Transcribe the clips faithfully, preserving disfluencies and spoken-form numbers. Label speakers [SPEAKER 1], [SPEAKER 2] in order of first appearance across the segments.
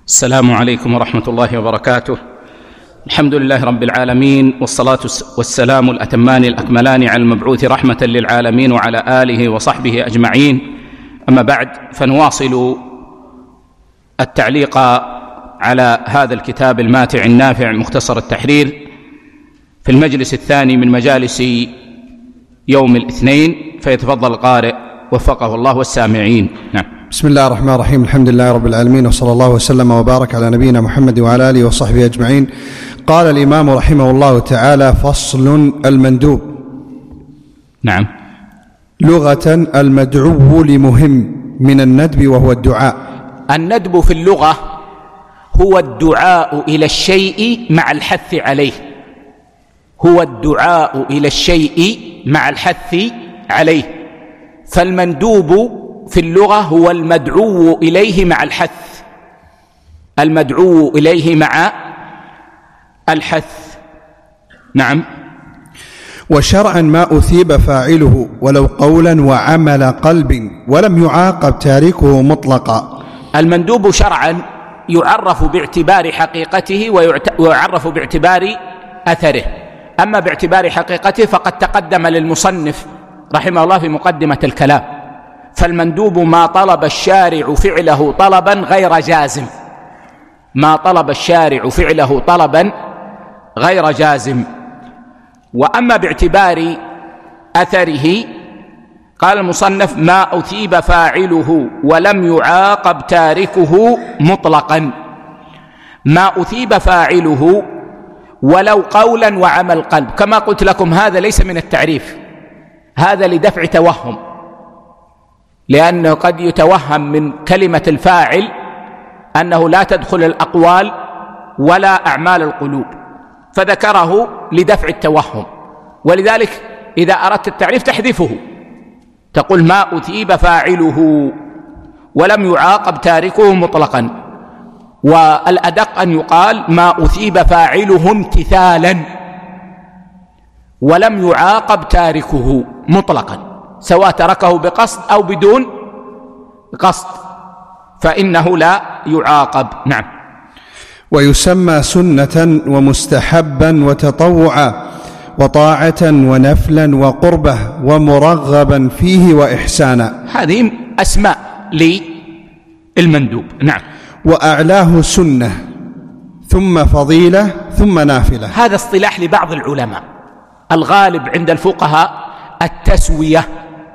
[SPEAKER 1] السلام عليكم ورحمة الله وبركاته. الحمد لله رب العالمين، والصلاة والسلام الأتمان الأكملان على المبعوث رحمة للعالمين وعلى آله وصحبه أجمعين. أما بعد، فنواصل التعليق على هذا الكتاب الماتع النافع مختصر التحرير في المجلس الثاني من مجالس يوم الاثنين، فيتفضل القارئ وفقه الله والسامعين. نعم.
[SPEAKER 2] بسم الله الرحمن الرحيم. الحمد لله رب العالمين، وصلى الله وسلم وبارك على نبينا محمد وعلى آله وصحبه أجمعين. قال الإمام رحمه الله تعالى: فصل المندوب.
[SPEAKER 1] نعم.
[SPEAKER 2] لغة المدعو لمهم من الندب، وهو الدعاء.
[SPEAKER 1] الندب في اللغة هو الدعاء إلى الشيء مع الحث عليه، هو الدعاء إلى الشيء مع الحث عليه. فالمندوب في اللغة هو المدعو إليه مع الحث، المدعو إليه مع الحث. نعم.
[SPEAKER 2] وشرعا ما أثيب فاعله ولو قولا وعمل قلب، ولم يعاقب تاركه مطلقا.
[SPEAKER 1] المندوب شرعا يعرف باعتبار حقيقته ويعرف باعتبار أثره. أما باعتبار حقيقته فقد تقدم للمصنف رحمه الله في مقدمة الكلام. فالمندوب ما طلب الشارع فعله طلبا غير جازم، ما طلب الشارع فعله طلبا غير جازم. وأما باعتبار أثره، قال المصنف: ما أثيب فاعله ولم يعاقب تاركه مطلقا. ما أثيب فاعله ولو قولا وعمل قلب، كما قلت لكم هذا ليس من التعريف، هذا لدفع توهم، لأنه قد يتوهم من كلمة الفاعل أنه لا تدخل الأقوال ولا أعمال القلوب، فذكره لدفع التوهم. ولذلك إذا أردت التعريف تحذفه، تقول: ما أثيب فاعله ولم يعاقب تاركه مطلقا. والأدق أن يقال: ما أثيب فاعله امتثالا ولم يعاقب تاركه مطلقا، سواء تركه بقصد أو بدون قصد فإنه لا يعاقب. نعم.
[SPEAKER 2] ويسمى سنة ومستحبا وتطوعا وطاعة ونفلا وقربة ومرغبا فيه وإحسانا.
[SPEAKER 1] هذه أسماء للمندوب. نعم.
[SPEAKER 2] وأعلاه سنة ثم فضيلة ثم نافلة.
[SPEAKER 1] هذا اصطلاح لبعض العلماء، الغالب عند الفقهاء التسوية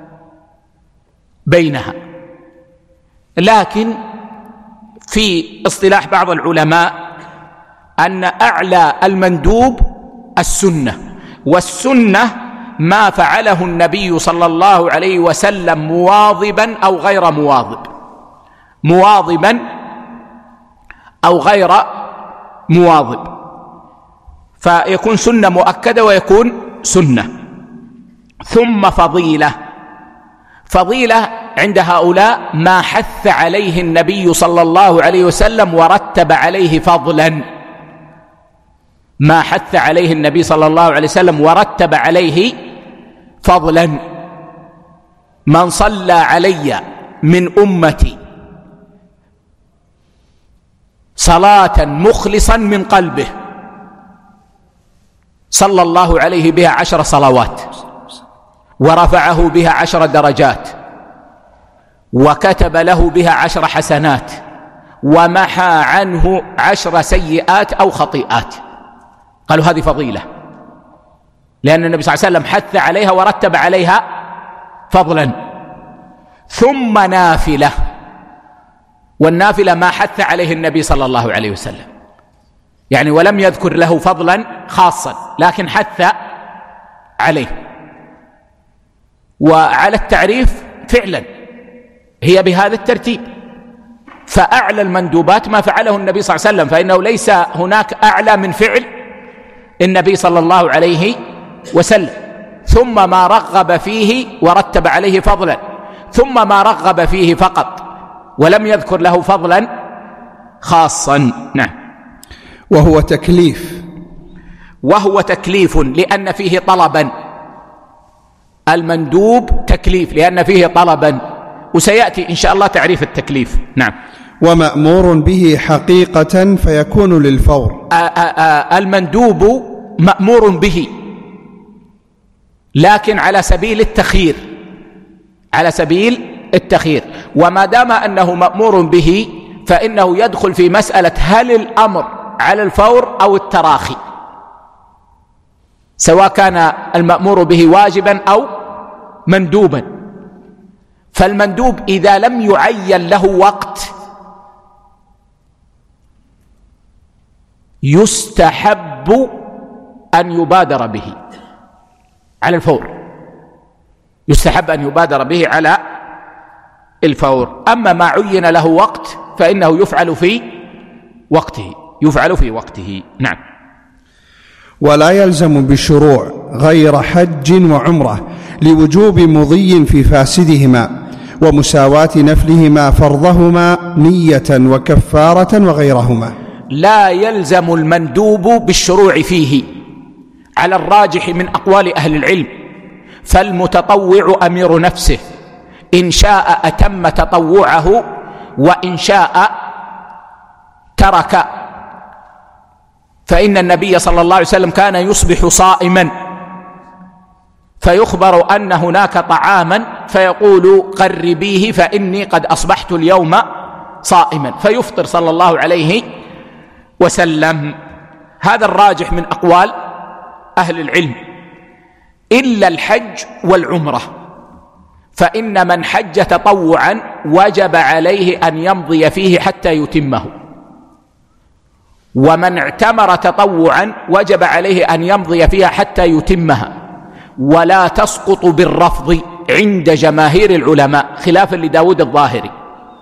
[SPEAKER 1] بينها، لكن في اصطلاح بعض العلماء أن أعلى المندوب السنة، والسنة ما فعله النبي صلى الله عليه وسلم مواظبا أو غير مواظب، مواظبا أو غير مواظب، فيكون سنة مؤكدة ويكون سنة. ثم فضيلة. فضيلة عند هؤلاء ما حث عليه النبي صلى الله عليه وسلم ورتب عليه فضلا، ما حث عليه النبي صلى الله عليه وسلم ورتب عليه فضلا. من صلى علي من أمتي صلاة مخلصا من قلبه صلى الله عليه بها عشر صلوات، ورفعه بها عشر درجات، وكتب له بها عشر حسنات، ومحى عنه عشر سيئات أو خطيئات. قالوا هذه فضيلة، لأن النبي صلى الله عليه وسلم حث عليها ورتب عليها فضلا. ثم نافلة. والنافلة ما حث عليه النبي صلى الله عليه وسلم، يعني ولم يذكر له فضلا خاصا، لكن حث عليه. وعلى التعريف فعلا هي بهذا الترتيب، فأعلى المندوبات ما فعله النبي صلى الله عليه وسلم، فإنه ليس هناك أعلى من فعل النبي صلى الله عليه وسلم. ثم ما رغب فيه ورتب عليه فضلا، ثم ما رغب فيه فقط ولم يذكر له فضلا خاصا. نعم.
[SPEAKER 2] وهو تكليف.
[SPEAKER 1] وهو تكليف لأن فيه طلبا. المندوب تكليف لأن فيه طلبا، وسيأتي إن شاء الله تعريف التكليف. نعم.
[SPEAKER 2] ومأمور به حقيقة فيكون للفور.
[SPEAKER 1] المندوب مأمور به لكن على سبيل التخيير، على سبيل التخيير، وما دام أنه مأمور به فإنه يدخل في مسألة هل الأمر على الفور أو التراخي، سواء كان المأمور به واجبا أو مندوبا. فالمندوب إذا لم يعين له وقت يستحب أن يبادر به على الفور، يستحب أن يبادر به على الفور. أما ما عين له وقت فإنه يفعل في وقته، يفعل في وقته. نعم.
[SPEAKER 2] ولا يلزم بالشروع غير حج وعمرة لوجوب مضي في فاسدهما ومساواة نفلهما فرضهما نية وكفارة وغيرهما.
[SPEAKER 1] لا يلزم المندوب بالشروع فيه على الراجح من أقوال أهل العلم، فالمتطوع أمير نفسه، إن شاء أتم تطوعه وإن شاء ترك. فإن النبي صلى الله عليه وسلم كان يصبح صائما فيخبر أن هناك طعاما فيقول قربيه فإني قد أصبحت اليوم صائما، فيفطر صلى الله عليه وسلم. هذا الراجح من أقوال أهل العلم، إلا الحج والعمرة، فإن من حج تطوعا وجب عليه أن يمضي فيه حتى يتمه، ومن اعتمر تطوعا وجب عليه أن يمضي فيها حتى يتمها، ولا تسقط بالرفض عند جماهير العلماء خلافا لداود الظاهري.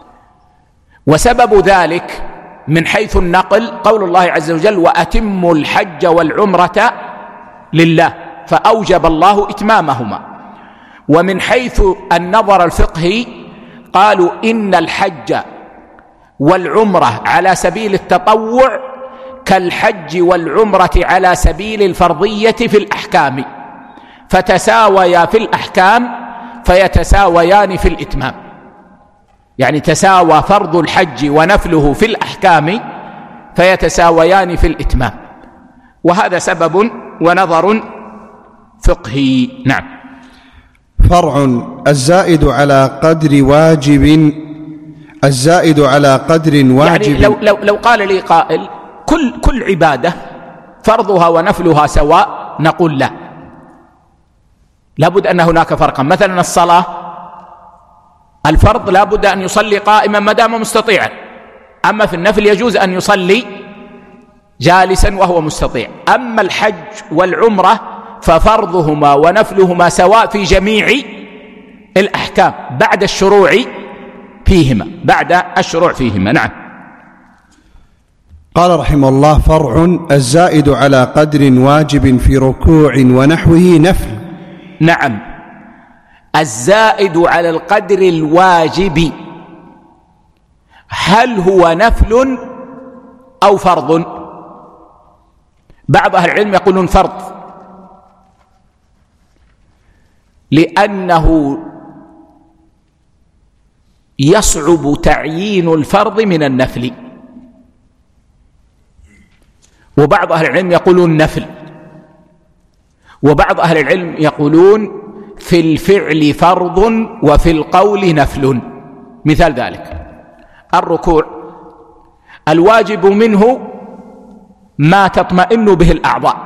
[SPEAKER 1] وسبب ذلك من حيث النقل قول الله عز وجل وأتموا الحج والعمرة لله، فأوجب الله إتمامهما. ومن حيث النظر الفقهي قالوا إن الحج والعمرة على سبيل التطوع كالحج والعمرة على سبيل الفرضية في الأحكام، فتساويا في الأحكام فيتساويان في الإتمام، يعني تساوى فرض الحج ونفله في الأحكام فيتساويان في الإتمام، وهذا سبب ونظر فقهي. نعم.
[SPEAKER 2] فرع الزائد على قدر واجب، الزائد على قدر واجب،
[SPEAKER 1] يعني لو, لو, لو قال لي قائل كل, كل عبادة فرضها ونفلها سواء، نقول لا، لابد أن هناك فرقا. مثلا الصلاة الفرض لابد أن يصلي قائما ما دام مستطيعا، أما في النفل يجوز أن يصلي جالسا وهو مستطيع. أما الحج والعمرة ففرضهما ونفلهما سواء في جميع الأحكام بعد الشروع فيهما، بعد الشروع فيهما. نعم.
[SPEAKER 2] قال رحمه الله فرع الزائد على قدر واجب في ركوع ونحوه نفل.
[SPEAKER 1] نعم، الزائد على القدر الواجب هل هو نفل أو فرض؟ بعض أهل العلم يقولون فرض، لأنه يصعب تعيين الفرض من النفل. وبعض أهل العلم يقولون نفل، وبعض أهل العلم يقولون في الفعل فرض وفي القول نفل. مثال ذلك الركوع، الواجب منه ما تطمئن به الأعضاء،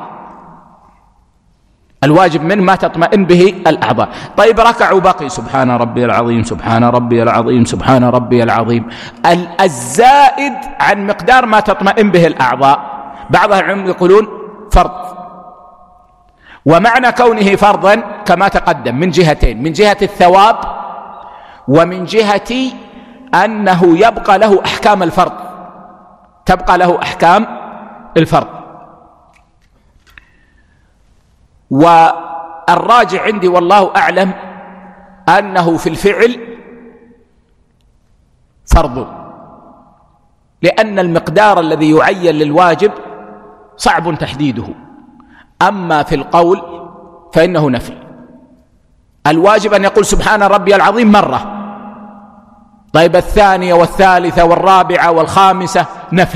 [SPEAKER 1] الواجب منه ما تطمئن به الأعضاء. طيب ركعوا بقي سبحان ربي العظيم سبحان ربي العظيم سبحان ربي العظيم، الزائد عن مقدار ما تطمئن به الأعضاء بعض العلماء يقولون فرض. ومعنى كونه فرضا كما تقدم من جهتين، من جهة الثواب ومن جهة أنه يبقى له أحكام الفرض، تبقى له أحكام الفرض. والراجع عندي والله أعلم أنه في الفعل فرض، لأن المقدار الذي يعين للواجب صعب تحديده. أما في القول فإنه نفل، الواجب أن يقول سبحان ربي العظيم مرة، طيب الثانية والثالثة والرابعة والخامسة نفل،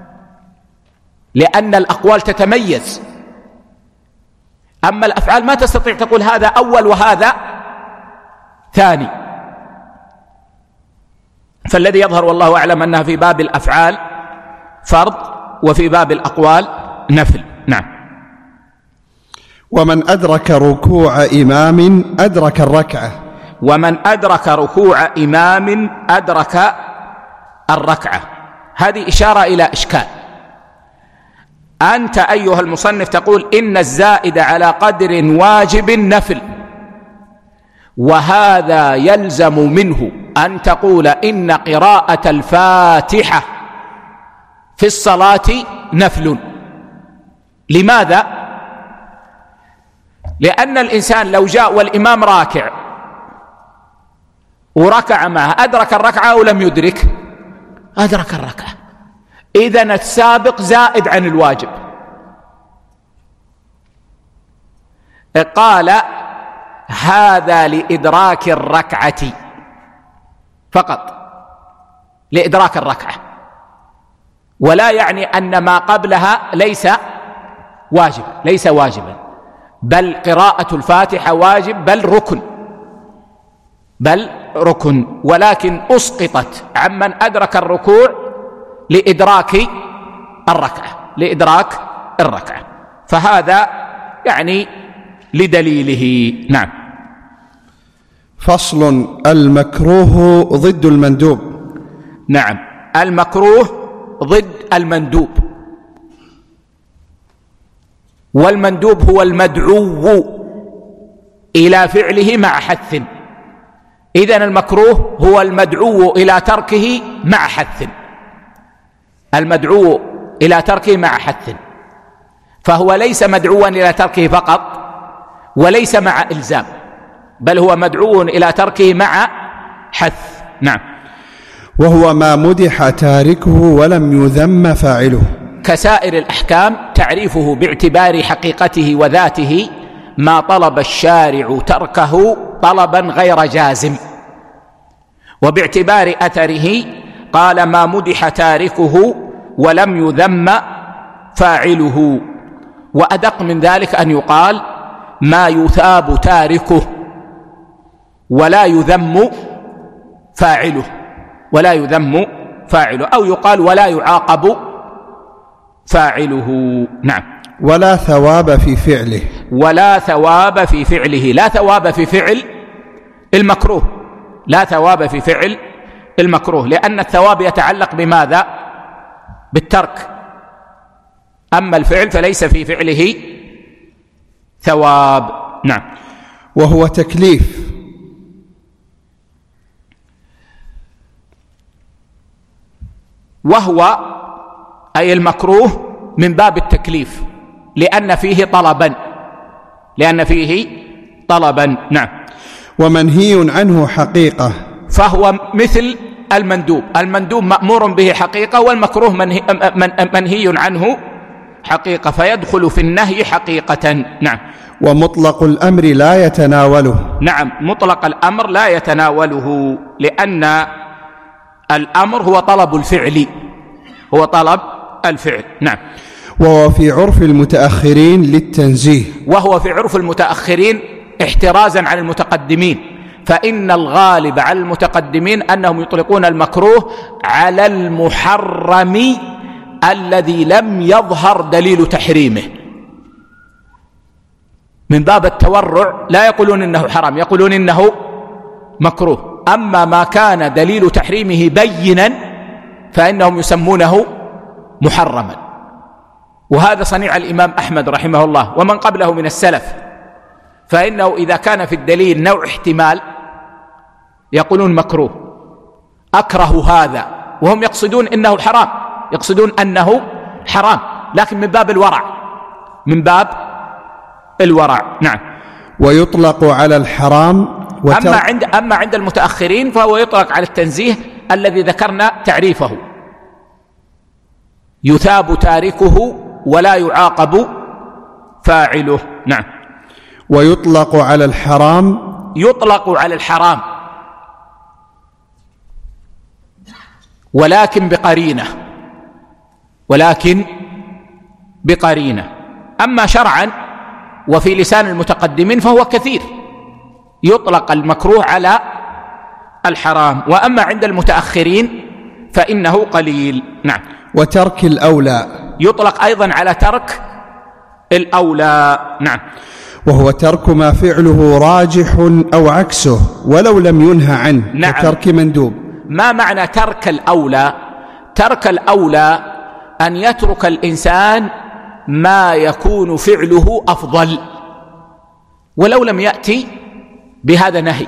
[SPEAKER 1] لأن الأقوال تتميز. أما الأفعال ما تستطيع تقول هذا أول وهذا ثاني. فالذي يظهر والله أعلم أنها في باب الأفعال فرض، وفي باب الأقوال نفل. نعم.
[SPEAKER 2] ومن أدرك ركوع إمام أدرك الركعة.
[SPEAKER 1] ومن أدرك ركوع إمام أدرك الركعة. هذه إشارة إلى إشكال. أنت أيها المصنف تقول إن الزائد على قدر واجب نفل، وهذا يلزم منه أن تقول إن قراءة الفاتحة في الصلاة نفل. لماذا؟ لأن الإنسان لو جاء والإمام راكع وركع معه أدرك الركعة أو لم يدرك؟ أدرك الركعة. إذن السابق زائد عن الواجب. قال هذا لإدراك الركعة فقط، لإدراك الركعة، ولا يعني أن ما قبلها ليس واجب، ليس واجبا، بل قراءة الفاتحة واجب، بل ركن، بل ركن، ولكن أسقطت عمن أدرك الركوع لإدراك الركعة، لإدراك الركعة. فهذا يعني لدليله. نعم.
[SPEAKER 2] فصل: المكروه ضد المندوب.
[SPEAKER 1] نعم، المكروه ضد المندوب، والمندوب هو المدعو إلى فعله مع حث. إذن المكروه هو المدعو إلى تركه مع حث، المدعو إلى تركه مع حث، فهو ليس مدعوا إلى تركه فقط وليس مع إلزام، بل هو مدعو إلى تركه مع حث. نعم.
[SPEAKER 2] وهو ما مدح تاركه ولم يذم فاعله.
[SPEAKER 1] كسائر الأحكام تعريفه باعتبار حقيقته وذاته ما طلب الشارع تركه طلبا غير جازم، وباعتبار أثره قال ما مدح تاركه ولم يذم فاعله. وأدق من ذلك أن يقال ما يثاب تاركه ولا يذم فاعله، ولا يذم فاعله، أو يقال ولا يعاقب فاعله. نعم.
[SPEAKER 2] ولا ثواب في فعله.
[SPEAKER 1] ولا ثواب في فعله، لا ثواب في فعل المكروه، لا ثواب في فعل المكروه، لأن الثواب يتعلق بماذا؟ بالترك، أما الفعل فليس في فعله ثواب. نعم.
[SPEAKER 2] وهو تكليف.
[SPEAKER 1] وهو أي المكروه من باب التكليف، لأن فيه طلبا، لأن فيه طلبا. نعم.
[SPEAKER 2] ومنهي عنه حقيقة.
[SPEAKER 1] فهو مثل المندوب، المندوب مأمور به حقيقة، والمكروه منهي, منهي عنه حقيقة، فيدخل في النهي حقيقة. نعم.
[SPEAKER 2] ومطلق الأمر لا يتناوله.
[SPEAKER 1] نعم، مطلق الأمر لا يتناوله، لأن الأمر هو طلب الفعل، هو طلب الفعل. نعم.
[SPEAKER 2] وهو في عرف المتأخرين للتنزيه.
[SPEAKER 1] وهو في عرف المتأخرين احترازا عن المتقدمين، فإن الغالب على المتقدمين أنهم يطلقون المكروه على المحرم الذي لم يظهر دليل تحريمه، من باب التورع لا يقولون إنه حرام، يقولون إنه مكروه. أما ما كان دليل تحريمه بينا فإنهم يسمونه محرما. وهذا صنيع الإمام أحمد رحمه الله ومن قبله من السلف، فإنه إذا كان في الدليل نوع احتمال يقولون مكروه، أكره هذا، وهم يقصدون إنه حرام، يقصدون أنه حرام، لكن من باب الورع، من باب الورع. نعم.
[SPEAKER 2] ويطلق على الحرام وتر...
[SPEAKER 1] أما عند أما عند المتأخرين فهو يطلق على التنزيه الذي ذكرنا تعريفه، يثاب تاركه ولا يعاقب فاعله. نعم.
[SPEAKER 2] ويطلق على الحرام.
[SPEAKER 1] يطلق على الحرام ولكن بقرينة ولكن بقرينة. أما شرعا وفي لسان المتقدمين فهو كثير، يطلق المكروه على الحرام، وأما عند المتأخرين فإنه قليل. نعم.
[SPEAKER 2] وترك الأولى
[SPEAKER 1] يطلق أيضا على ترك الأولى. نعم.
[SPEAKER 2] وهو ترك ما فعله راجح أو عكسه ولو لم ينهى عنه.
[SPEAKER 1] نعم.
[SPEAKER 2] كترك مندوب.
[SPEAKER 1] ما معنى ترك الأولى؟ ترك الأولى أن يترك الإنسان ما يكون فعله أفضل ولو لم يأتي بهذا نهي،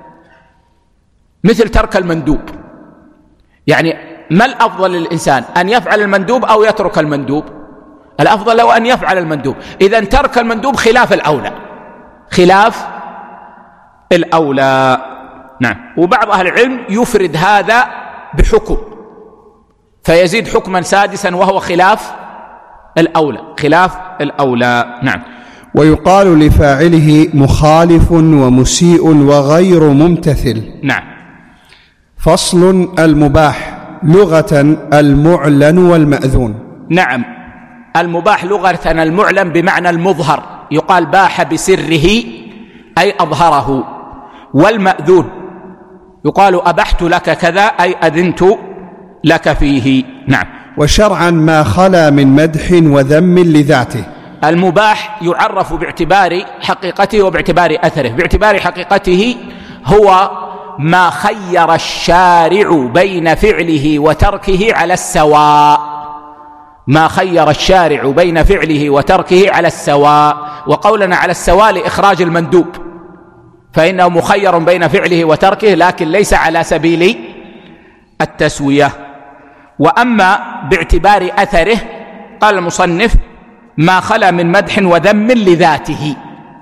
[SPEAKER 1] مثل ترك المندوب. يعني ما الأفضل للإنسان، أن يفعل المندوب أو يترك المندوب؟ الأفضل له أن يفعل المندوب. إذن ترك المندوب خلاف الأولى، خلاف الأولى. نعم. وبعض أهل العلم يفرد هذا بحكم فيزيد حكما سادسا وهو خلاف الأولى، خلاف الأولى. نعم.
[SPEAKER 2] ويقال لفاعله مخالف ومسيء وغير ممتثل.
[SPEAKER 1] نعم.
[SPEAKER 2] فصل. المباح لغة المعلن والمأذون.
[SPEAKER 1] نعم. المباح لغة المعلن بمعنى المظهر، يقال باح بسره أي أظهره. والمأذون يقال أبحت لك كذا أي أذنت لك فيه. نعم.
[SPEAKER 2] وشرعا ما خلا من مدح وذم لذاته.
[SPEAKER 1] المباح يعرف باعتبار حقيقته وباعتبار أثره. باعتبار حقيقته هو ما خير الشارع بين فعله وتركه على السواء، ما خير الشارع بين فعله وتركه على السواء. وقولنا على السواء لإخراج المندوب، فإنه مخير بين فعله وتركه لكن ليس على سبيل التسوية. وأما باعتبار أثره قال المصنف ما خلا من مدح وذم لذاته.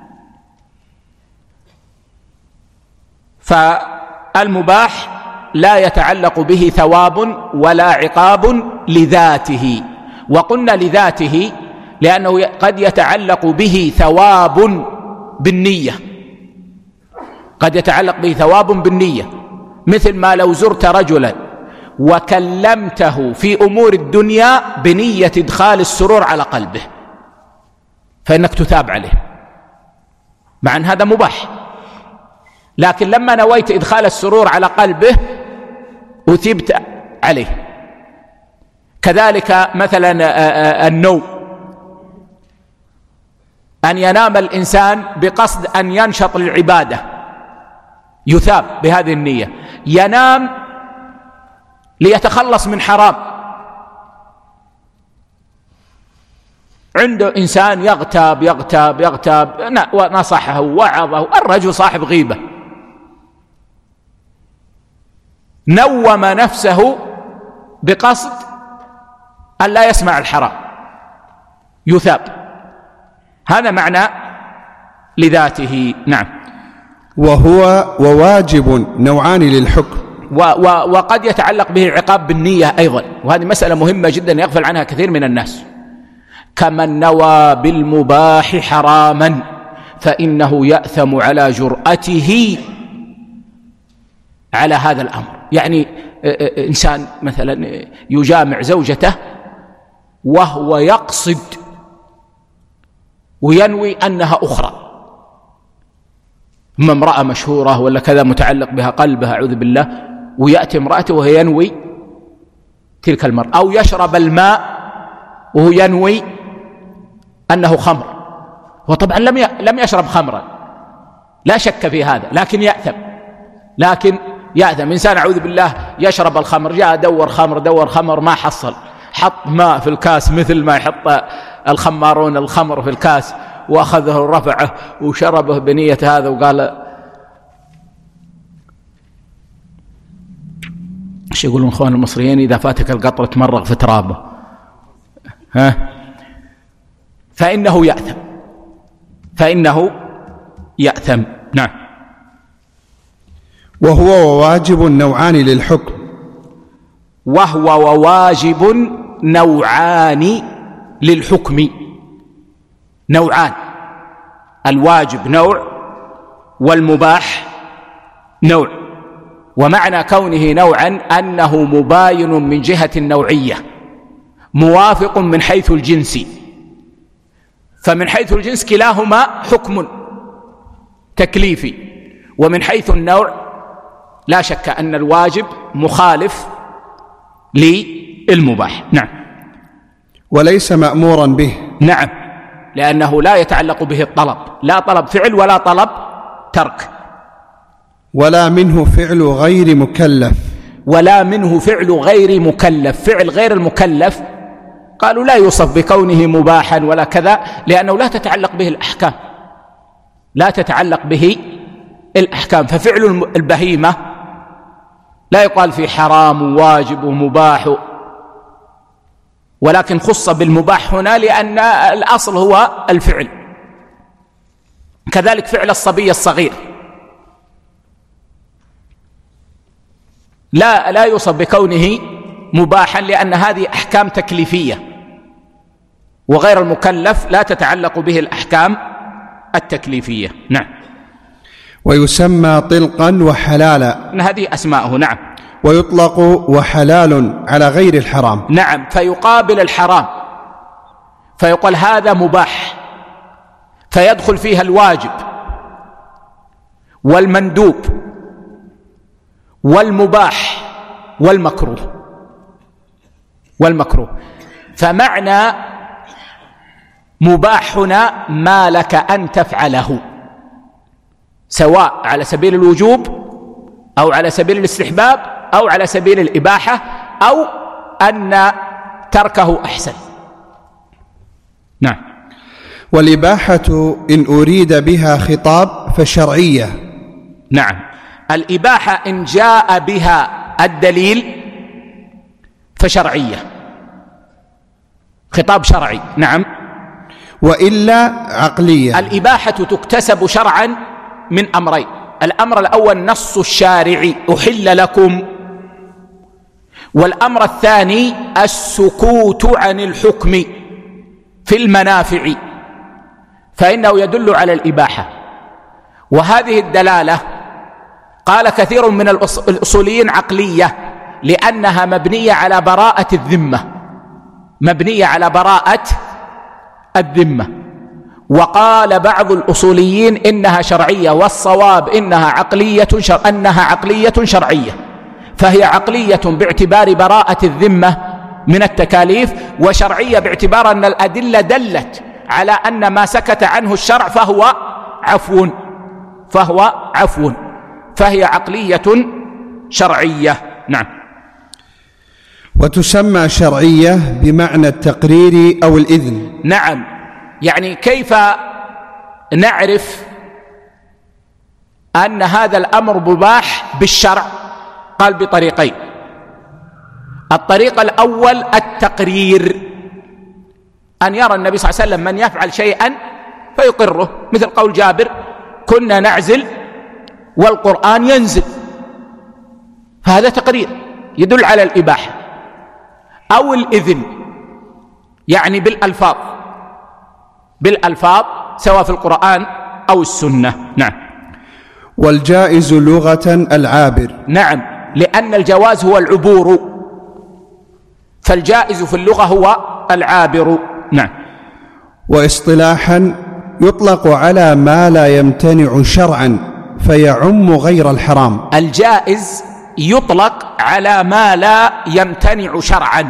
[SPEAKER 1] فالمباح لا يتعلق به ثواب ولا عقاب لذاته. وقلنا لذاته لأنه قد يتعلق به ثواب بالنية، قد يتعلق به ثواب بالنية، مثل ما لو زرت رجلا وكلمته في أمور الدنيا بنية إدخال السرور على قلبه فإنك تثاب عليه، مع أن هذا مباح، لكن لما نويت إدخال السرور على قلبه أثبت عليه. كذلك مثلا النوم، أن ينام الإنسان بقصد أن ينشط للعبادة يثاب بهذه النية. ينام ليتخلص من حرام، عنده إنسان يغتاب يغتاب يغتاب نصحه ووعظه، الرجل صاحب غيبة، نوم نفسه بقصد أن لا يسمع الحرام يثاب. هذا معنى لذاته. نعم.
[SPEAKER 2] وهو وواجب نوعان للحكم.
[SPEAKER 1] و و وقد يتعلق به العقاب بالنية أيضا، وهذه مسألة مهمة جدا يغفل عنها كثير من الناس. كمن نوى بالمباح حراما فإنه يأثم على جرأته على هذا الأمر. يعني إنسان مثلا يجامع زوجته وهو يقصد وينوي أنها أخرى، أما امرأة مشهورة ولا كذا متعلق بها قلبها أعوذ بالله، ويأتي امرأته وهي ينوي تلك المرأة، أو يشرب الماء وهو ينوي أنه خمر، وطبعا لم لم يشرب خمرا لا شك في هذا، لكن يأثم لكن يأثم إنسان أعوذ بالله يشرب الخمر، جاء دور خمر دور خمر ما حصل، حط ماء في الكاس مثل ما يحط الخمارون الخمر في الكاس وأخذه ورفعه وشربه بنية هذا، وقال ايش يقولون اخوان المصريين إذا فاتك القطر تمرغ في ترابه، ها فإنه يأثم فإنه يأثم. نعم.
[SPEAKER 2] وهو وواجب نوعان للحكم.
[SPEAKER 1] وهو وواجب نوعان للحكم، نوعان، الواجب نوع والمباح نوع. ومعنى كونه نوعا أنه مباين من جهة النوعية، موافق من حيث الجنس، فمن حيث الجنس كلاهما حكم تكليفي، ومن حيث النوع لا شك أن الواجب مخالف للمباح. نعم.
[SPEAKER 2] وليس مأمورا به.
[SPEAKER 1] نعم، لأنه لا يتعلق به الطلب، لا طلب فعل ولا طلب ترك.
[SPEAKER 2] ولا منه فعل غير مكلف.
[SPEAKER 1] ولا منه فعل غير مكلف. فعل غير المكلف قالوا لا يوصف بكونه مباحا ولا كذا، لأنه لا تتعلق به الأحكام، لا تتعلق به الأحكام. ففعل البهيمة لا يقال في حرام وواجب ومباح، ولكن خص بالمباح هنا لأن الأصل هو الفعل. كذلك فعل الصبي الصغير لا لا يوصف بكونه مباحا، لأن هذه أحكام تكليفية، وغير المكلف لا تتعلق به الأحكام التكليفية. نعم.
[SPEAKER 2] ويسمى طلقا وحلالا.
[SPEAKER 1] هذه أسماءه. نعم.
[SPEAKER 2] ويطلق وحلال على غير الحرام.
[SPEAKER 1] نعم، فيقابل الحرام، فيقول هذا مباح، فيدخل فيها الواجب والمندوب والمباح والمكروه والمكروه فمعنى مباح هنا ما لك أن تفعله، سواء على سبيل الوجوب أو على سبيل الاستحباب أو على سبيل الإباحة أو أن تركه أحسن. نعم.
[SPEAKER 2] والإباحة إن أريد بها خطاب فشرعية.
[SPEAKER 1] نعم، الإباحة إن جاء بها الدليل فشرعية، خطاب شرعي. نعم.
[SPEAKER 2] وإلا عقلية.
[SPEAKER 1] الإباحة تكتسب شرعا من أمرين: الأمر الأول نص الشارع أحل لكم، والأمر الثاني السكوت عن الحكم في المنافع، فإنه يدل على الإباحة. وهذه الدلالة قال كثير من الأصوليين عقلية، لأنها مبنية على براءة الذمة، مبنية على براءة الذمة. وقال بعض الأصوليين إنها شرعية، والصواب إنها عقلية شر... أنها عقلية شرعية، فهي عقلية باعتبار براءة الذمة من التكاليف، وشرعية باعتبار أن الأدلة دلت على أن ما سكت عنه الشرع فهو عفو فهو عفو فهي عقلية شرعية. نعم.
[SPEAKER 2] وتسمى شرعية بمعنى التقرير أو الإذن.
[SPEAKER 1] نعم، يعني كيف نعرف أن هذا الأمر مباح بالشرع؟ قال بطريقين: الطريق الأول التقرير، أن يرى النبي صلى الله عليه وسلم من يفعل شيئا فيقره، مثل قول جابر: كنا نعزل والقرآن ينزل، فهذا تقرير يدل على الإباحة. أو الإذن، يعني بالألفاظ بالألفاظ سواء في القرآن أو السنة. نعم.
[SPEAKER 2] والجائز لغة العابر.
[SPEAKER 1] نعم، لأن الجواز هو العبور، فالجائز في اللغة هو العابر. نعم.
[SPEAKER 2] واصطلاحا يطلق على ما لا يمتنع شرعا فيعم غير الحرام.
[SPEAKER 1] الجائز يطلق على ما لا يمتنع شرعا،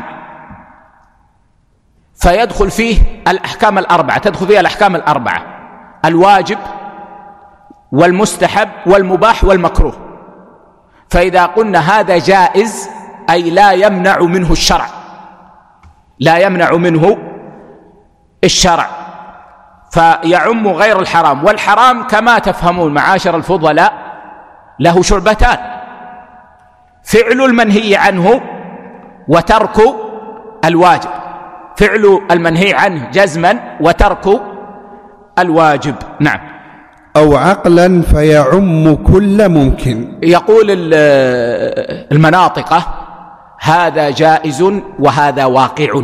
[SPEAKER 1] فيدخل فيه الأحكام الأربعة، تدخل فيها الأحكام الأربعة: الواجب والمستحب والمباح والمكروه. فإذا قلنا هذا جائز أي لا يمنع منه الشرع، لا يمنع منه الشرع، فيعم غير الحرام. والحرام كما تفهمون معاشر الفضلاء له شعبتان: فعل المنهي عنه وترك الواجب، فعل المنهي عنه جزما وترك الواجب. نعم.
[SPEAKER 2] أو عقلا فيعم كل ممكن.
[SPEAKER 1] يقول المناطقة: هذا جائز وهذا واقع.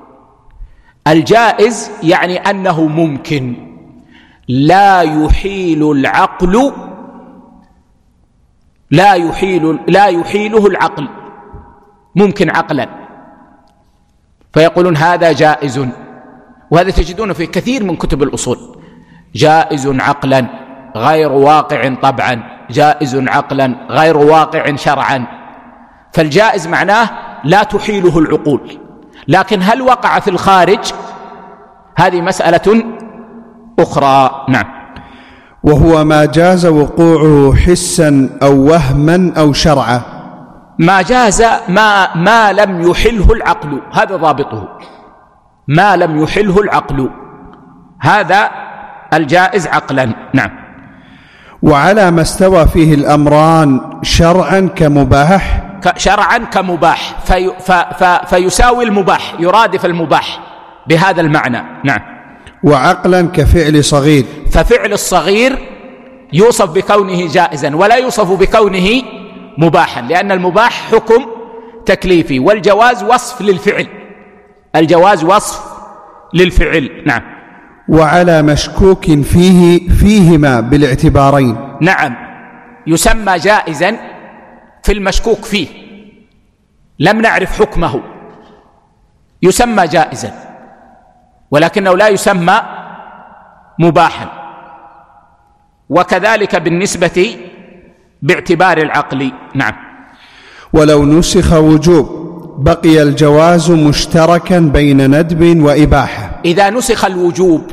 [SPEAKER 1] الجائز يعني أنه ممكن، لا يحيل العقل لا يحيل لا يحيله العقل، ممكن عقلا، فيقولون هذا جائز. وهذا تجدونه في كثير من كتب الأصول، جائز عقلا غير واقع طبعا، جائز عقلا غير واقع شرعا. فالجائز معناه لا تحيله العقول، لكن هل وقع في الخارج هذه مسألة أخرى. نعم.
[SPEAKER 2] وهو ما جاز وقوعه حسا أو وهما أو شرعا.
[SPEAKER 1] ما جاز ما, ما لم يحله العقل، هذا ضابطه، ما لم يحله العقل، هذا الجائز عقلا. نعم.
[SPEAKER 2] وعلى ما استوى فيه الأمران شرعا كمباح،
[SPEAKER 1] شرعا كمباح، في في فيساوي المباح، يرادف المباح بهذا المعنى. نعم.
[SPEAKER 2] وعقلا كفعل صغير،
[SPEAKER 1] ففعل الصغير يوصف بكونه جائزا ولا يوصف بكونه مباحا، لأن المباح حكم تكليفي والجواز وصف للفعل، الجواز وصف للفعل. نعم.
[SPEAKER 2] وعلى مشكوك فيه فيهما بالاعتبارين.
[SPEAKER 1] نعم، يسمى جائزا في المشكوك فيه، لم نعرف حكمه، يسمى جائزا ولكنه لا يسمى مباحا. وكذلك بالنسبة باعتبار العقل. نعم.
[SPEAKER 2] ولو نسخ وجوب بقي الجواز مشتركا بين ندب وإباحة.
[SPEAKER 1] إذا نسخ الوجوب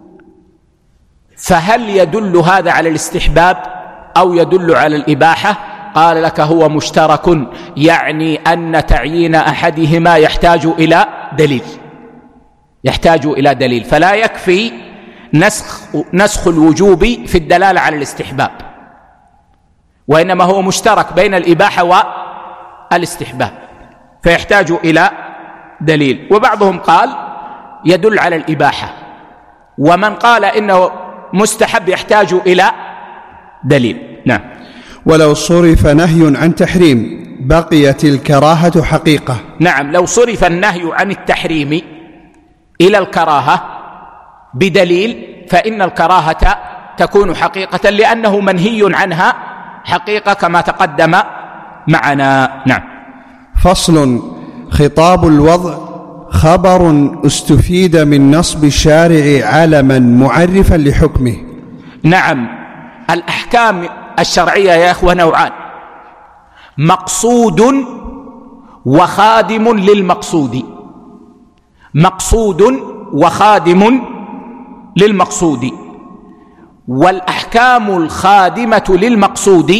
[SPEAKER 1] فهل يدل هذا على الاستحباب أو يدل على الإباحة؟ قال لك هو مشترك، يعني أن تعيين أحدهما يحتاج إلى دليل، يحتاج إلى دليل، فلا يكفي نسخ, نسخ الوجوب في الدلالة على الاستحباب، وإنما هو مشترك بين الإباحة والاستحباب فيحتاج إلى دليل. وبعضهم قال يدل على الإباحة، ومن قال إنه مستحب يحتاج إلى دليل. نعم.
[SPEAKER 2] ولو صرف نهي عن تحريم بقيت الكراهة حقيقة.
[SPEAKER 1] نعم، لو صرف النهي عن التحريم إلى الكراهة بدليل فإن الكراهة تكون حقيقة، لأنه منهي عنها حقيقة كما تقدم معنا. نعم.
[SPEAKER 2] فصل. خطاب الوضع خبر استفيد من نصب الشارع علما معرفا لحكمه.
[SPEAKER 1] نعم، الأحكام الشرعية يا أخوة نوعان: مقصود وخادم للمقصود، مقصود وخادم للمقصود. والأحكام الخادمة للمقصود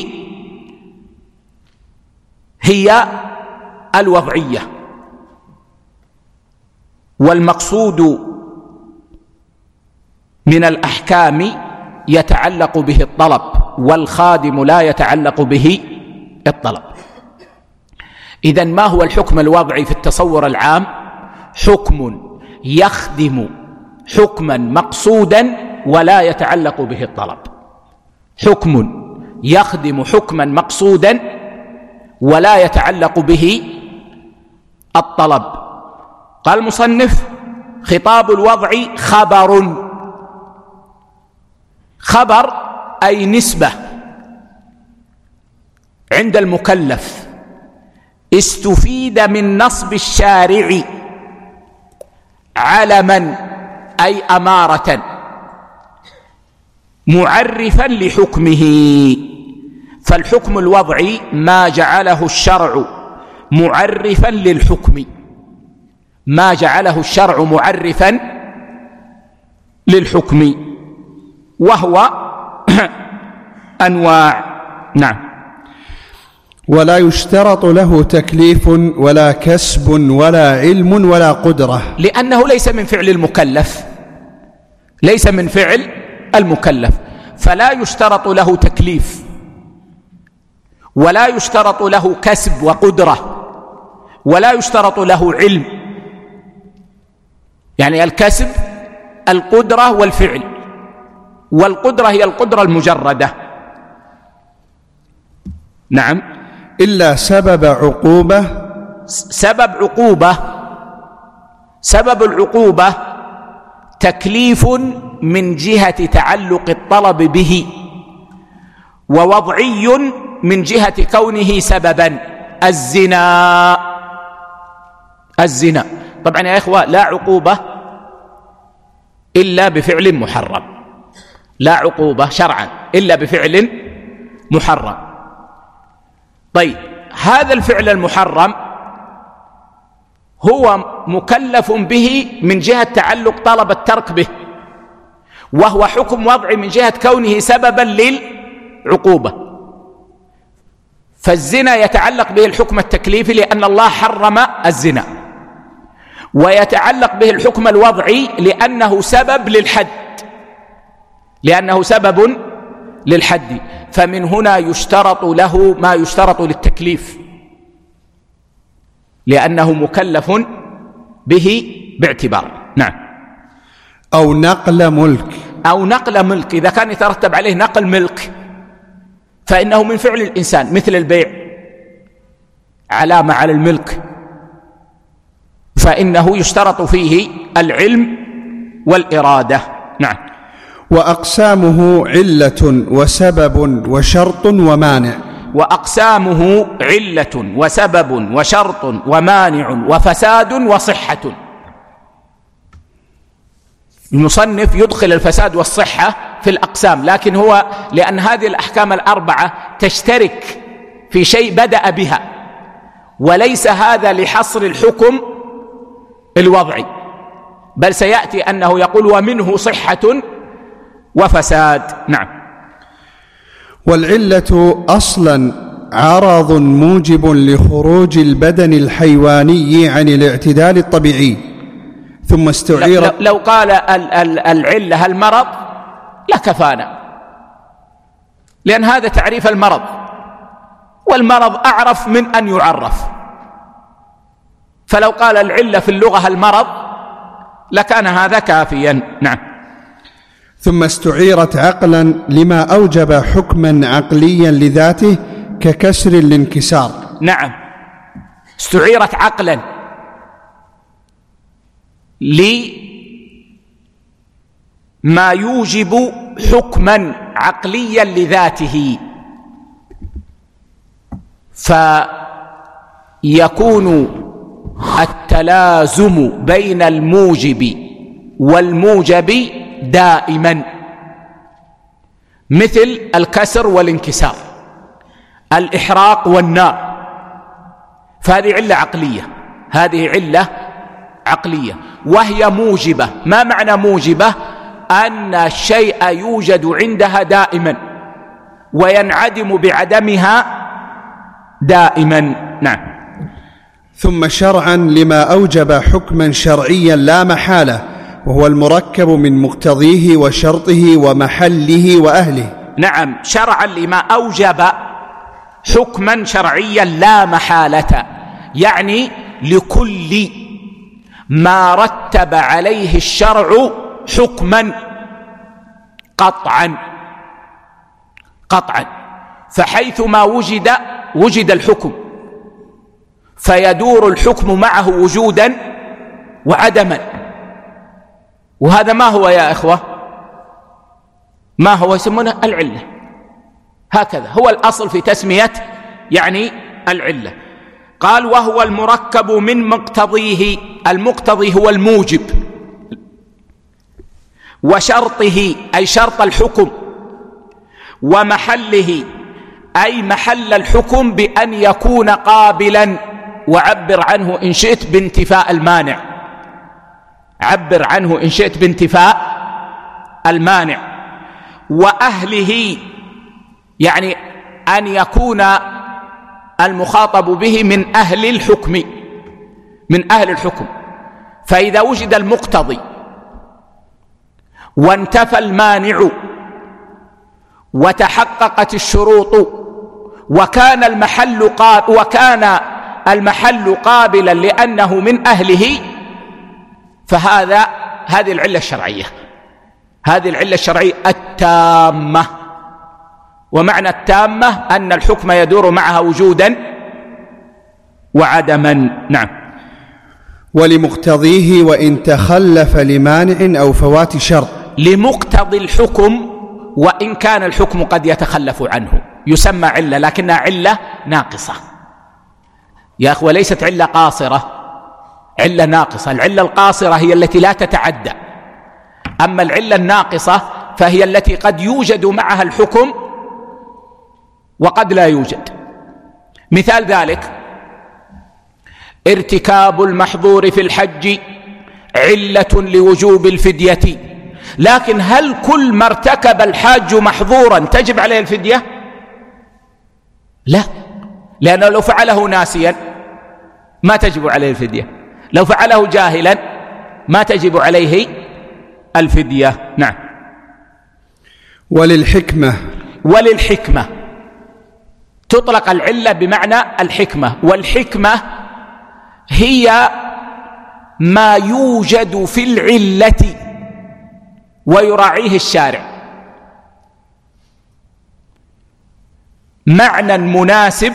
[SPEAKER 1] هي الوضعية، والمقصود من الأحكام يتعلق به الطلب، والخادم لا يتعلق به الطلب. إذن ما هو الحكم الوضعي في التصور العام؟ حكم يخدم حكما مقصودا ولا يتعلق به الطلب، حكم يخدم حكما مقصودا ولا يتعلق به الطلب. قال المصنف: خطاب الوضع خبر، خبر أي نسبة عند المكلف استفيد من نصب الشارع علما أي أمارة معرفا لحكمه. فالحكم الوضعي ما جعله الشرع معرفا للحكم، ما جعله الشرع معرفا للحكم، وهو أنواع. نعم.
[SPEAKER 2] ولا يشترط له تكليف ولا كسب ولا علم ولا قدرة،
[SPEAKER 1] لأنه ليس من فعل المكلف، ليس من فعل المكلف، فلا يشترط له تكليف ولا يشترط له كسب وقدرة ولا يشترط له علم. يعني الكسب القدرة والفعل، والقدرة هي القدرة المجردة. نعم.
[SPEAKER 2] إلا سبب عقوبة،
[SPEAKER 1] سبب عقوبة، سبب العقوبة تكليف من جهة تعلق الطلب به، ووضعي من جهة كونه سببا. الزنا الزنا طبعا يا إخوة لا عقوبة إلا بفعل محرم، لا عقوبة شرعا إلا بفعل محرم. طيب هذا الفعل المحرم هو مكلف به من جهة تعلق طلب الترك به، وهو حكم وضعي من جهة كونه سببا للعقوبة. فالزنا يتعلق به الحكم التكليفي لأن الله حرم الزنا، ويتعلق به الحكم الوضعي لأنه سبب للحد، لأنه سبب للحد. فمن هنا يشترط له ما يشترط للتكليف، لأنه مكلف به باعتبار. نعم.
[SPEAKER 2] أو نقل ملك،
[SPEAKER 1] أو نقل ملك، إذا كان يترتب عليه نقل ملك فإنه من فعل الإنسان، مثل البيع علامة على الملك، فإنه يشترط فيه العلم والإرادة. نعم.
[SPEAKER 2] وأقسامه علة وسبب وشرط ومانع.
[SPEAKER 1] وأقسامه علة وسبب وشرط ومانع وفساد وصحة. المصنف يدخل الفساد والصحة في الأقسام، لكن هو لأن هذه الأحكام الأربعة تشترك في شيء بدأ بها، وليس هذا لحصر الحكم الوضعي، بل سيأتي أنه يقول ومنه صحة وفساد. نعم.
[SPEAKER 2] والعلة أصلا عرض موجب لخروج البدن الحيواني عن الاعتدال الطبيعي، ثم استعير.
[SPEAKER 1] لو قال العلة المرض لكفانا، لأن هذا تعريف المرض، والمرض أعرف من أن يعرف. فلو قال العلة في اللغة المرض لكان هذا كافيا. نعم.
[SPEAKER 2] ثم استعيرت عقلا لما أوجب حكما عقليا لذاته ككسر الانكسار.
[SPEAKER 1] نعم، استعيرت عقلا لما يوجب حكما عقليا لذاته، فيكون التلازم بين الموجب والموجب دائما، مثل الكسر والانكسار، الإحراق والنار، فهذه علة عقلية، هذه علة عقلية وهي موجبة. ما معنى موجبة؟ أن الشيء يوجد عندها دائما وينعدم بعدمها دائما. نعم.
[SPEAKER 2] ثم شرعا لما أوجب حكما شرعيا لا محالة، وهو المركب من مقتضيه وشرطه ومحله وأهله.
[SPEAKER 1] نعم، شرعا لما أوجب حكما شرعيا لا محالة، يعني لكل ما رتب عليه الشرع حكما قطعا قطعا. فحيثما وجد وجد الحكم، فيدور الحكم معه وجودا وعدما. وهذا ما هو يا إخوة؟ ما هو؟ يسمونه العلة. هكذا هو الأصل في تسمية يعني العلة. قال وهو المركب من مقتضيه، المقتضي هو الموجب، وشرطه أي شرط الحكم، ومحله أي محل الحكم بأن يكون قابلا، وعبر عنه إن شئت بانتفاء المانع، عبر عنه إن شئت بانتفاء المانع. وأهله يعني أن يكون المخاطب به من أهل الحكم، من أهل الحكم. فإذا وجد المقتضي وانتفى المانع وتحققت الشروط وكان المحل قاب وكان المحل قابلا لأنه من أهله، فهذا هذه العلة الشرعية، هذه العلة الشرعية التامة. ومعنى التامة أن الحكم يدور معها وجودا وعدما. نعم.
[SPEAKER 2] ولمقتضيه وإن تخلف لمانع أو فوات شرط.
[SPEAKER 1] لمقتضي الحكم وإن كان الحكم قد يتخلف عنه، يسمى علة لكنها علة ناقصة يا أخوة، ليست علة قاصرة، علة ناقصة. العلة القاصرة هي التي لا تتعدى، أما العلة الناقصة فهي التي قد يوجد معها الحكم وقد لا يوجد. مثال ذلك: ارتكاب المحظور في الحج علة لوجوب الفدية، لكن هل كل ما ارتكب الحاج محظورا تجب عليه الفدية؟ لا، لأنه لو فعله ناسيا ما تجب عليه الفدية، لو فعله جاهلا ما تجب عليه الفدية. نعم.
[SPEAKER 2] وللحكمة
[SPEAKER 1] وللحكمة تطلق العلة بمعنى الحكمة، والحكمة هي ما يوجد في العلة ويراعيه الشارع، معنى مناسب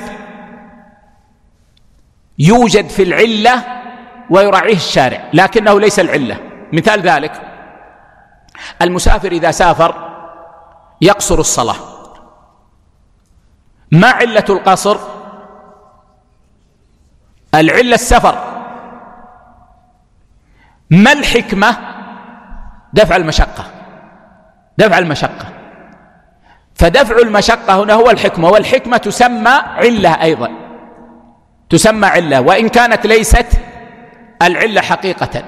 [SPEAKER 1] يوجد في العلة ويراعيه الشارع لكنه ليس العلة. مثال ذلك: المسافر إذا سافر يقصر الصلاة، ما علة القصر؟ العلة السفر. ما الحكمة؟ دفع المشقة، دفع المشقة. فدفع المشقة هنا هو الحكمة، والحكمة تسمى علة أيضا، تسمى علة وإن كانت ليست العلة حقيقة.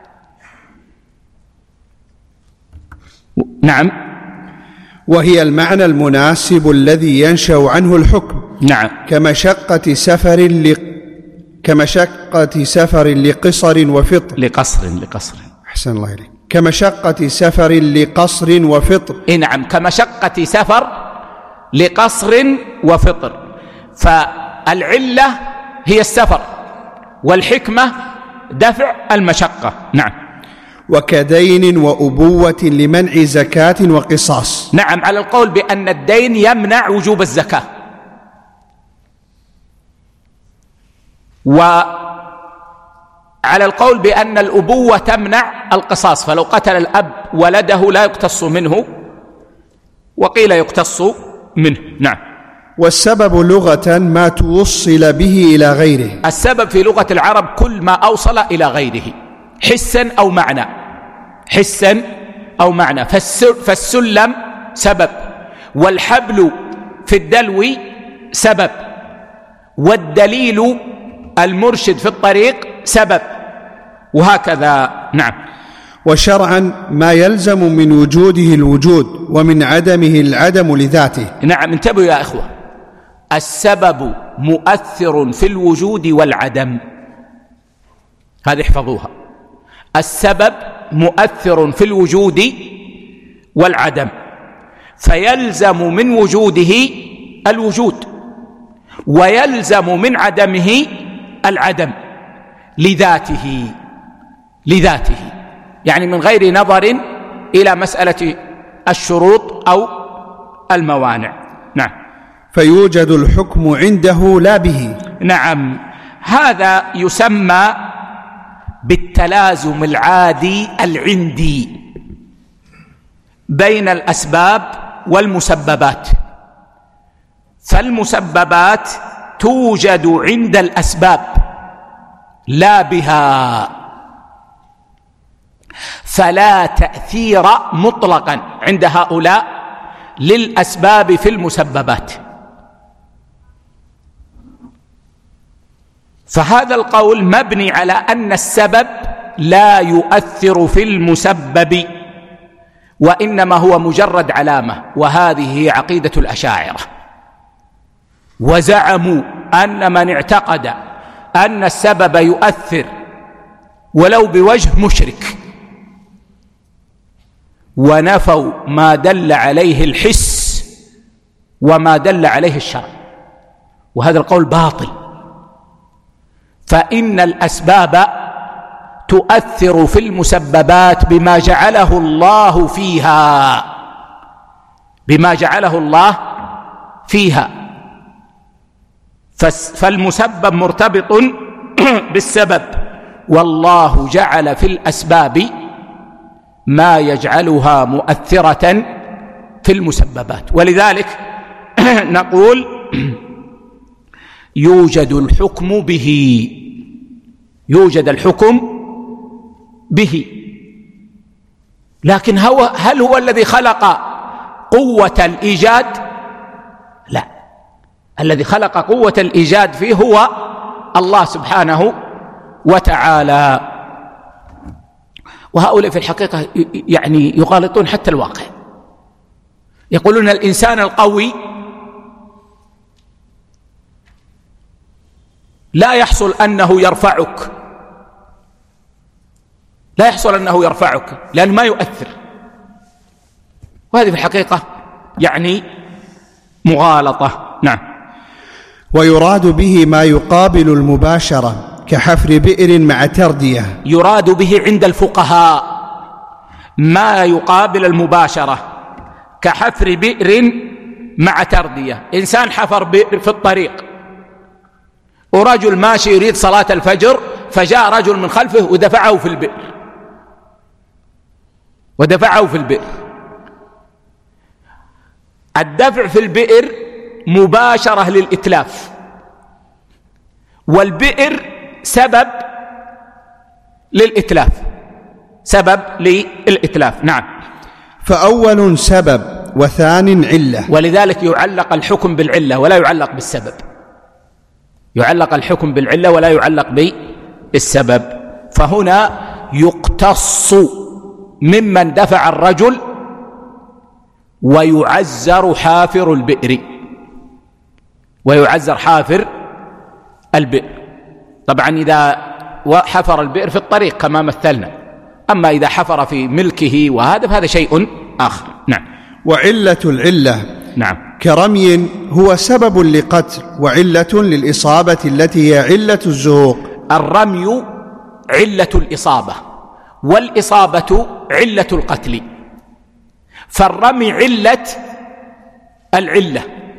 [SPEAKER 1] نعم.
[SPEAKER 2] وهي المعنى المناسب الذي ينشأ عنه الحكم.
[SPEAKER 1] نعم.
[SPEAKER 2] كمشقة سفر ل... كمشقة سفر لقصر وفطر.
[SPEAKER 1] لقصر لقصر
[SPEAKER 2] أحسن الله إليك. كمشقة سفر لقصر وفطر.
[SPEAKER 1] إيه نعم، كمشقة سفر لقصر وفطر. فالعلة هي السفر والحكمة دفع المشقة. نعم.
[SPEAKER 2] وكدين وأبوة لمنع زكاة وقصاص.
[SPEAKER 1] نعم، على القول بأن الدين يمنع وجوب الزكاة، وعلى القول بأن الأبوة تمنع القصاص، فلو قتل الأب ولده لا يقتص منه، وقيل يقتص منه. نعم.
[SPEAKER 2] والسبب لغة ما توصل به إلى غيره.
[SPEAKER 1] السبب في لغة العرب كل ما أوصل إلى غيره حسا أو معنى، حسا أو معنى. فالسلم سبب، والحبل في الدلو سبب، والدليل المرشد في الطريق سبب، وهكذا. نعم.
[SPEAKER 2] وشرعا ما يلزم من وجوده الوجود ومن عدمه العدم لذاته.
[SPEAKER 1] نعم، انتبهوا يا إخوة، السبب مؤثر في الوجود والعدم، هذه احفظوها. السبب مؤثر في الوجود والعدم، فيلزم من وجوده الوجود ويلزم من عدمه العدم لذاته، لذاته يعني من غير نظر إلى مسألة الشروط أو الموانع. نعم.
[SPEAKER 2] فيوجد الحكم عنده لا به.
[SPEAKER 1] نعم، هذا يسمى بالتلازم العادي العندي بين الأسباب والمسببات. فالمسببات توجد عند الأسباب لا بها، فلا تأثير مطلقا عند هؤلاء للأسباب في المسببات. فهذا القول مبني على أن السبب لا يؤثر في المسبب، وإنما هو مجرد علامة، وهذه هي عقيدة الأشاعرة. وزعموا أن من اعتقد أن السبب يؤثر ولو بوجه مشرك، ونفوا ما دل عليه الحس وما دل عليه الشرع، وهذا القول باطل. فإن الأسباب تؤثر في المسببات بما جعله الله فيها، بما جعله الله فيها. فالمسبب مرتبط بالسبب، والله جعل في الأسباب ما يجعلها مؤثرة في المسببات. ولذلك نقول يوجد الحكم به، يوجد الحكم به، لكن هو هل هو الذي خلق قوة الإيجاد؟ لا، الذي خلق قوة الإيجاد فيه هو الله سبحانه وتعالى. وهؤلاء في الحقيقة يعني يغالطون حتى الواقع، يقولون الإنسان القوي لا يحصل أنه يرفعك، لا يحصل أنه يرفعك لأنه ما يؤثر، وهذه في الحقيقة يعني مغالطة. نعم.
[SPEAKER 2] ويراد به ما يقابل المباشرة كحفر بئر مع تردية.
[SPEAKER 1] يراد به عند الفقهاء ما يقابل المباشرة كحفر بئر مع تردية. إنسان حفر بئر في الطريق ورجل ماشي يريد صلاة الفجر، فجاء رجل من خلفه ودفعه في البئر ودفعه في البئر. الدفع في البئر مباشرة للإتلاف، والبئر سبب للإتلاف، سبب للإتلاف. نعم.
[SPEAKER 2] فأول سبب وثان علة،
[SPEAKER 1] ولذلك يعلق الحكم بالعلة ولا يعلق بالسبب، يعلق الحكم بالعلة ولا يعلق بالسبب. فهنا يقتص ممن دفع الرجل ويعزر حافر البئر، ويعزر حافر البئر. طبعا إذا حفر البئر في الطريق كما مثلنا، أما إذا حفر في ملكه وهذا فهذا شيء آخر. نعم.
[SPEAKER 2] وعلة العلة
[SPEAKER 1] نعم
[SPEAKER 2] كرمي هو سبب لقتل، وعلة للإصابة التي هي علة الزهوق.
[SPEAKER 1] الرمي علة الإصابة، والإصابة علة القتل، فالرمي علة العلة.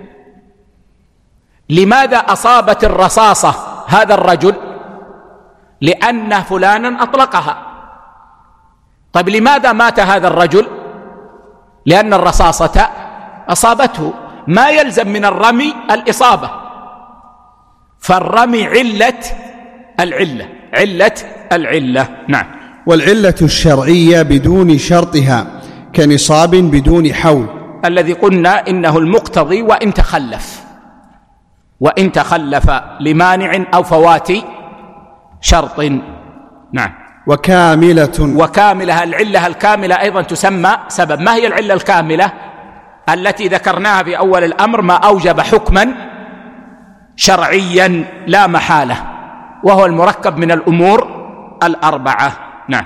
[SPEAKER 1] لماذا أصابت الرصاصة هذا الرجل؟ لأن فلانا أطلقها. طيب لماذا مات هذا الرجل؟ لأن الرصاصة أصابته. ما يلزم من الرمي الإصابة، فالرمي علة العلة، علة العلة. نعم.
[SPEAKER 2] والعلة الشرعية بدون شرطها كنصاب بدون حول،
[SPEAKER 1] الذي قلنا إنه المقتضي وإن تخلف، وإن تخلف لمانع أو فوات شرط. نعم.
[SPEAKER 2] وكاملة
[SPEAKER 1] وكاملة، العلة الكاملة أيضا تسمى سبب. ما هي العلة الكاملة؟ التي ذكرناها في أول الأمر، ما أوجب حكما شرعيا لا محالة، وهو المركب من الأمور الأربعة. نعم.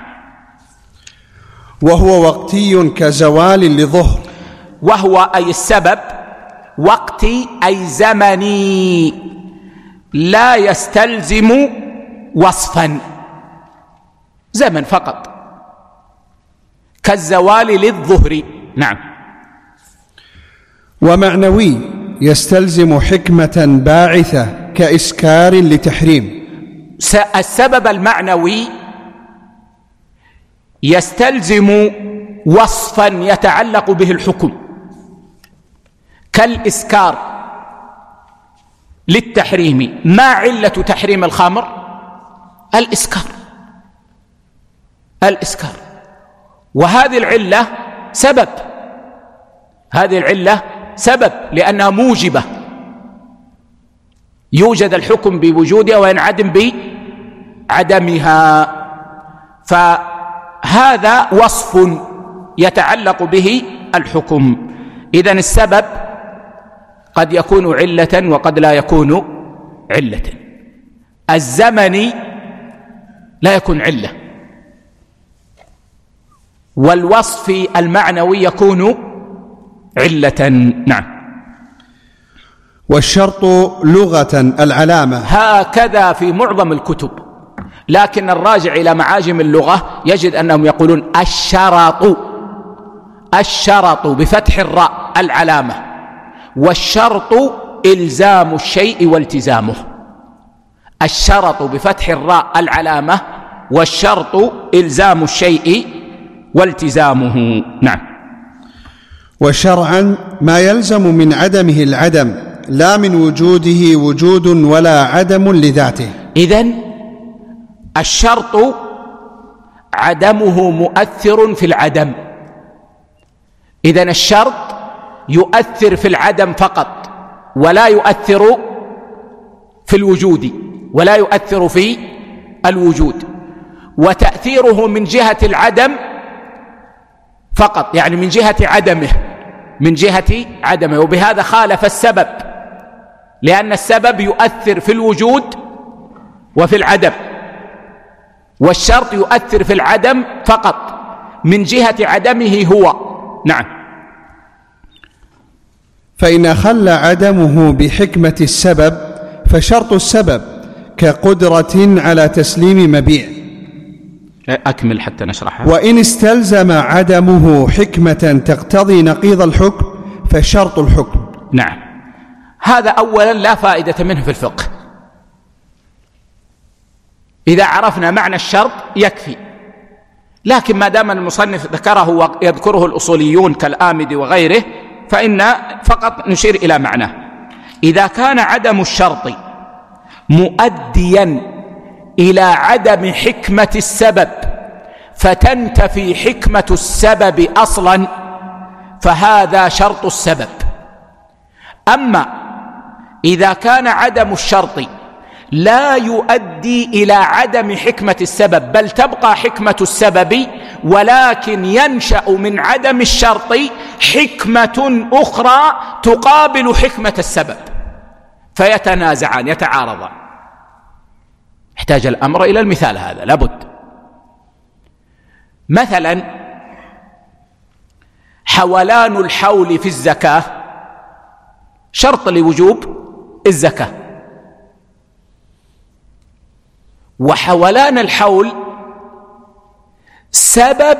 [SPEAKER 2] وهو وقتي كزوال لظهر،
[SPEAKER 1] وهو أي السبب وقتي أي زمني، لا يستلزم وصفا، زمن فقط، كالزوال للظهر. نعم.
[SPEAKER 2] ومعنوي يستلزم حكمة باعثة كإسكار لتحريم.
[SPEAKER 1] السبب المعنوي يستلزم وصفا يتعلق به الحكم، كالإسكار للتحريم. ما علة تحريم الخمر؟ الإسكار، الإسكار. وهذه العلة سبب، هذه العلة سبب لأنها موجبة، يوجد الحكم بوجودها وينعدم بعدمها، فهذا وصف يتعلق به الحكم. إذن السبب قد يكون علة وقد لا يكون علة. الزمن لا يكون علة، والوصف المعنوي يكون علة. نعم.
[SPEAKER 2] والشرط لغة العلامة،
[SPEAKER 1] هكذا في معظم الكتب، لكن الراجع إلى معاجم اللغة يجد أنهم يقولون الشرط، الشرط بفتح الراء العلامة، والشرط إلزام الشيء والتزامه. الشرط بفتح الراء العلامة، والشرط إلزام الشيء والتزامه. نعم.
[SPEAKER 2] وشرعا ما يلزم من عدمه العدم لا من وجوده وجود ولا عدم لذاته.
[SPEAKER 1] إذن الشرط عدمه مؤثر في العدم. إذن الشرط يؤثر في العدم فقط ولا يؤثر في الوجود ولا يؤثر في الوجود، وتأثيره من جهة العدم فقط، يعني من جهة عدمه من جهة عدمه وبهذا خالف السبب، لأن السبب يؤثر في الوجود وفي العدم، والشرط يؤثر في العدم فقط من جهة عدمه هو. نعم.
[SPEAKER 2] فإن أخل عدمه بحكمة السبب فشرط السبب كقدرة على تسليم مبيع.
[SPEAKER 1] أكمل حتى نشرحها.
[SPEAKER 2] وإن استلزم عدمه حكمة تقتضي نقيض الحكم فشرط الحكم.
[SPEAKER 1] نعم. هذا أولا لا فائدة منه في الفقه. إذا عرفنا معنى الشرط يكفي، لكن ما دام المصنف ذكره ويذكره الأصوليون كالآمدي وغيره فإن فقط نشير إلى معناه. إذا كان عدم الشرط مؤديا إلى عدم حكمة السبب فتنتفي حكمة السبب أصلا فهذا شرط السبب. أما إذا كان عدم الشرط لا يؤدي إلى عدم حكمة السبب بل تبقى حكمة السبب، ولكن ينشأ من عدم الشرط حكمة أخرى تقابل حكمة السبب فيتنازعان يتعارضان، احتاج الأمر إلى المثال هذا لابد. مثلا حولان الحول في الزكاة شرط لوجوب الزكاة، وحولان الحول سبب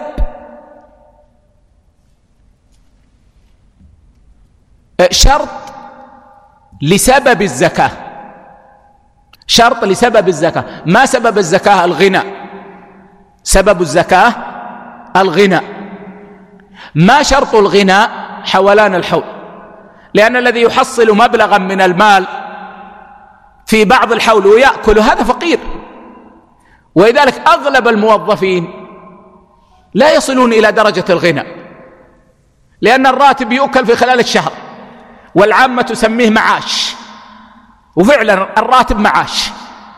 [SPEAKER 1] شرط لسبب الزكاة، شرط لسبب الزكاة. ما سبب الزكاة؟ الغنى. سبب الزكاة الغنى. ما شرط الغنى؟ حولان الحول، لأن الذي يحصل مبلغا من المال في بعض الحول ويأكل هذا فقير، ولذلك أغلب الموظفين لا يصلون إلى درجة الغنى، لأن الراتب يؤكل في خلال الشهر والعامة تسميه معاش، وفعلا الراتب معاش.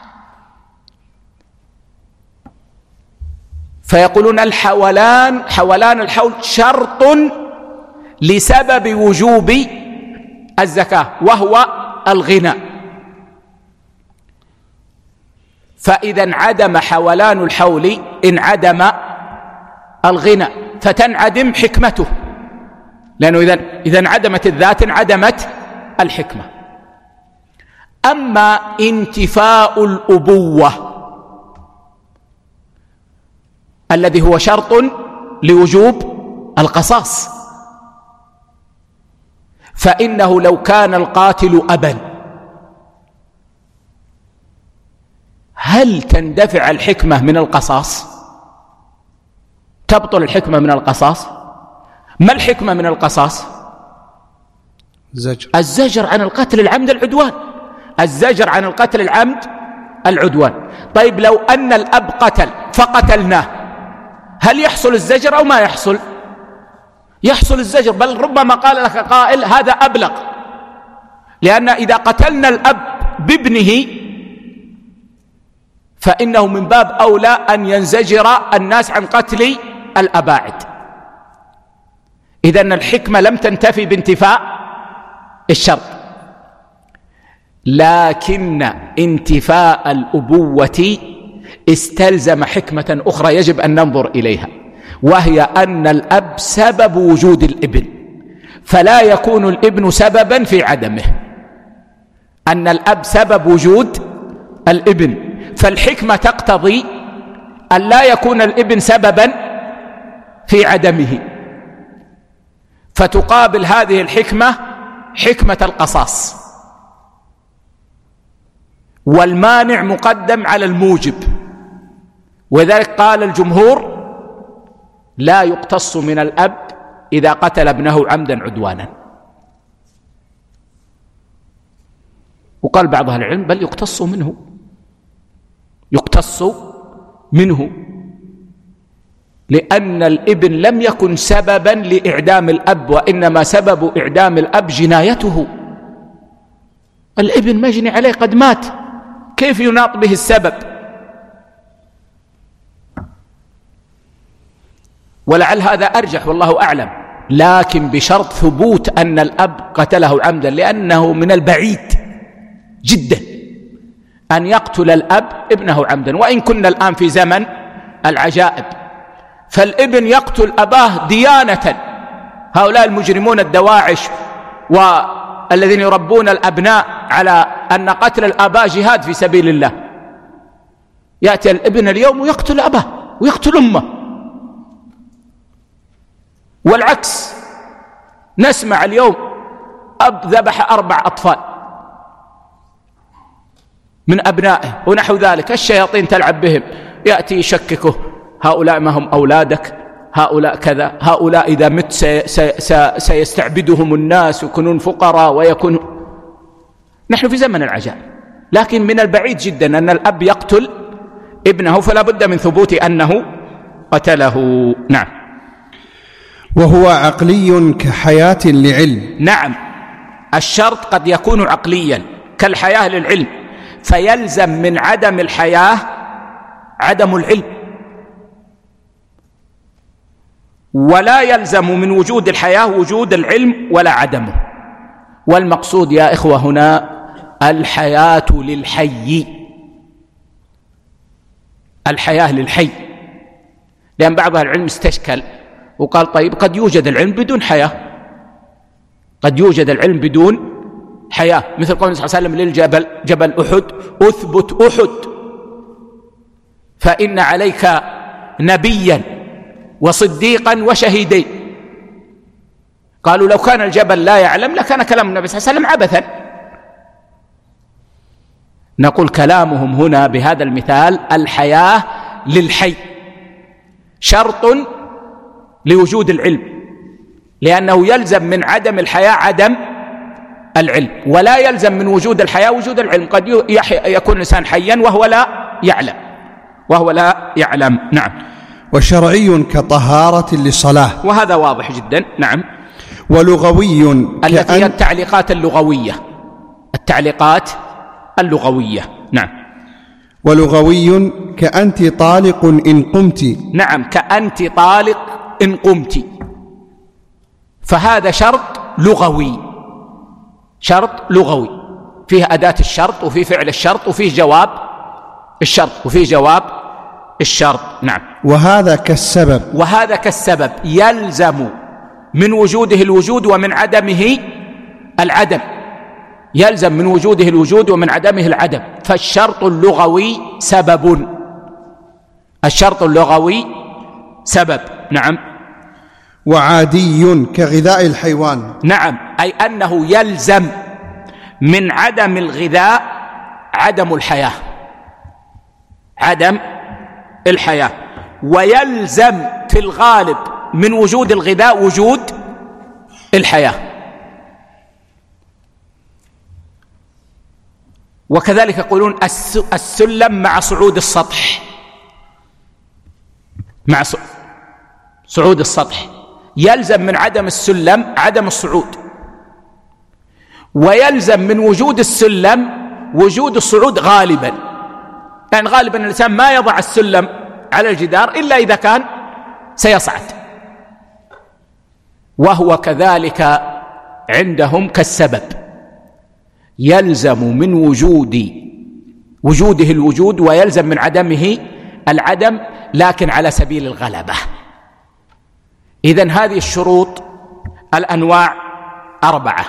[SPEAKER 1] فيقولون الحولان حولان الحول شرط لسبب وجوب الزكاة وهو الغنى. فإذا انعدم حولان الحول انعدم الغنى فتنعدم حكمته، لأنه إذا إذا انعدمت الذات انعدمت الحكمة. أما انتفاء الأبوة الذي هو شرط لوجوب القصاص، فإنه لو كان القاتل أبا هل تندفع الحكمة من القصاص؟ تبطل الحكمة من القصاص؟ ما الحكمة من القصاص؟
[SPEAKER 2] الزجر.
[SPEAKER 1] الزجر عن القتل العمد العدوان، الزجر عن القتل العمد العدوان. طيب لو أن الأب قتل فقتلناه هل يحصل الزجر أو ما يحصل؟ يحصل الزجر، بل ربما قال لك قائل هذا أبلغ، لأن إذا قتلنا الأب بابنه فإنه من باب أولى أن ينزجر الناس عن قتل الأباعد. إذن الحكمة لم تنتفي بانتفاء الشرط، لكن انتفاء الأبوة استلزم حكمة أخرى يجب أن ننظر إليها، وهي أن الأب سبب وجود الابن، فلا يكون الابن سببا في عدمه، أن الأب سبب وجود الابن، فالحكمة تقتضي أن لا يكون الابن سببا في عدمه، فتقابل هذه الحكمة حكمة القصاص، والمانع مقدم على الموجب. وذلك قال الجمهور لا يقتص من الأب إذا قتل ابنه عمدا عدوانا. وقال بعض أهل العلم بل يقتص منه، يقتص منه، لأن الابن لم يكن سببا لإعدام الأب، وإنما سبب إعدام الأب جنايته. الابن مجني عليه قد مات، كيف يناط به السبب؟ ولعل هذا أرجح والله أعلم، لكن بشرط ثبوت أن الأب قتله عمدا، لأنه من البعيد جدا أن يقتل الأب ابنه عمدا. وإن كنا الآن في زمن العجائب، فالابن يقتل أباه ديانة. هؤلاء المجرمون الدواعش والذين يربون الأبناء على أن قتل الآباء جهاد في سبيل الله، يأتي الابن اليوم ويقتل أباه ويقتل أمه. والعكس، نسمع اليوم أب ذبح أربع أطفال من أبنائه ونحو ذلك، الشياطين تلعب بهم، يأتي يشككه، هؤلاء ما هم أولادك، هؤلاء كذا، هؤلاء إذا مت سي سي سي سيستعبدهم الناس ويكونون فقراء ويكونوا. نحن في زمن العجائب، لكن من البعيد جدا أن الأب يقتل ابنه، فلا بد من ثبوت أنه قتله. نعم.
[SPEAKER 2] وهو عقلي كحياة لعلم.
[SPEAKER 1] نعم، الشرط قد يكون عقليا كالحياة للعلم، فيلزم من عدم الحياة عدم العلم، ولا يلزم من وجود الحياة وجود العلم ولا عدمه. والمقصود يا إخوة هنا الحياة للحي، الحياة للحي، لأن بعض العلم استشكل وقال طيب قد يوجد العلم بدون حياة، قد يوجد العلم بدون حياة، مثل قول النبي صلى الله عليه وسلم للجبل جبل أحد أثبت أحد فإن عليك نبيا وصديقا وشهيدين. قالوا لو كان الجبل لا يعلم لكان كلام النبي صلى الله عليه وسلم عبثا. نقول كلامهم هنا بهذا المثال الحياة للحي شرط لوجود العلم، لأنه يلزم من عدم الحياة عدم العلم، ولا يلزم من وجود الحياة وجود العلم. قد يكون الإنسان حيا وهو لا يعلم وهو لا يعلم. نعم.
[SPEAKER 2] وشرعي كطهارة للصلاة،
[SPEAKER 1] وهذا واضح جدا. نعم.
[SPEAKER 2] ولغوي
[SPEAKER 1] التي هي التعليقات اللغوية، التعليقات اللغوية. نعم.
[SPEAKER 2] ولغوي كأنت طالق إن قمت.
[SPEAKER 1] نعم، كأنت طالق إن قمت، فهذا شرط لغوي، شرط لغوي فيه أداة الشرط وفيه فعل الشرط وفيه جواب الشرط وفيه جواب الشرط. نعم.
[SPEAKER 2] وهذا كالسبب،
[SPEAKER 1] وهذا كالسبب، يلزم من وجوده الوجود ومن عدمه العدم، يلزم من وجوده الوجود ومن عدمه العدم. فالشرط اللغوي سبب، الشرط اللغوي سبب. نعم.
[SPEAKER 2] وعادي كغذاء الحيوان.
[SPEAKER 1] نعم، أي أنه يلزم من عدم الغذاء عدم الحياة، عدم الحياة، ويلزم في الغالب من وجود الغذاء وجود الحياة. وكذلك يقولون السلم مع صعود السطح، مع صعود السطح يلزم من عدم السلم عدم الصعود، ويلزم من وجود السلم وجود الصعود غالبا، يعني غالبا الإنسان ما يضع السلم على الجدار إلا إذا كان سيصعد. وهو كذلك عندهم كالسبب، يلزم من وجود وجوده الوجود ويلزم من عدمه العدم، لكن على سبيل الغلبة. إذن هذه الشروط الأنواع أربعة: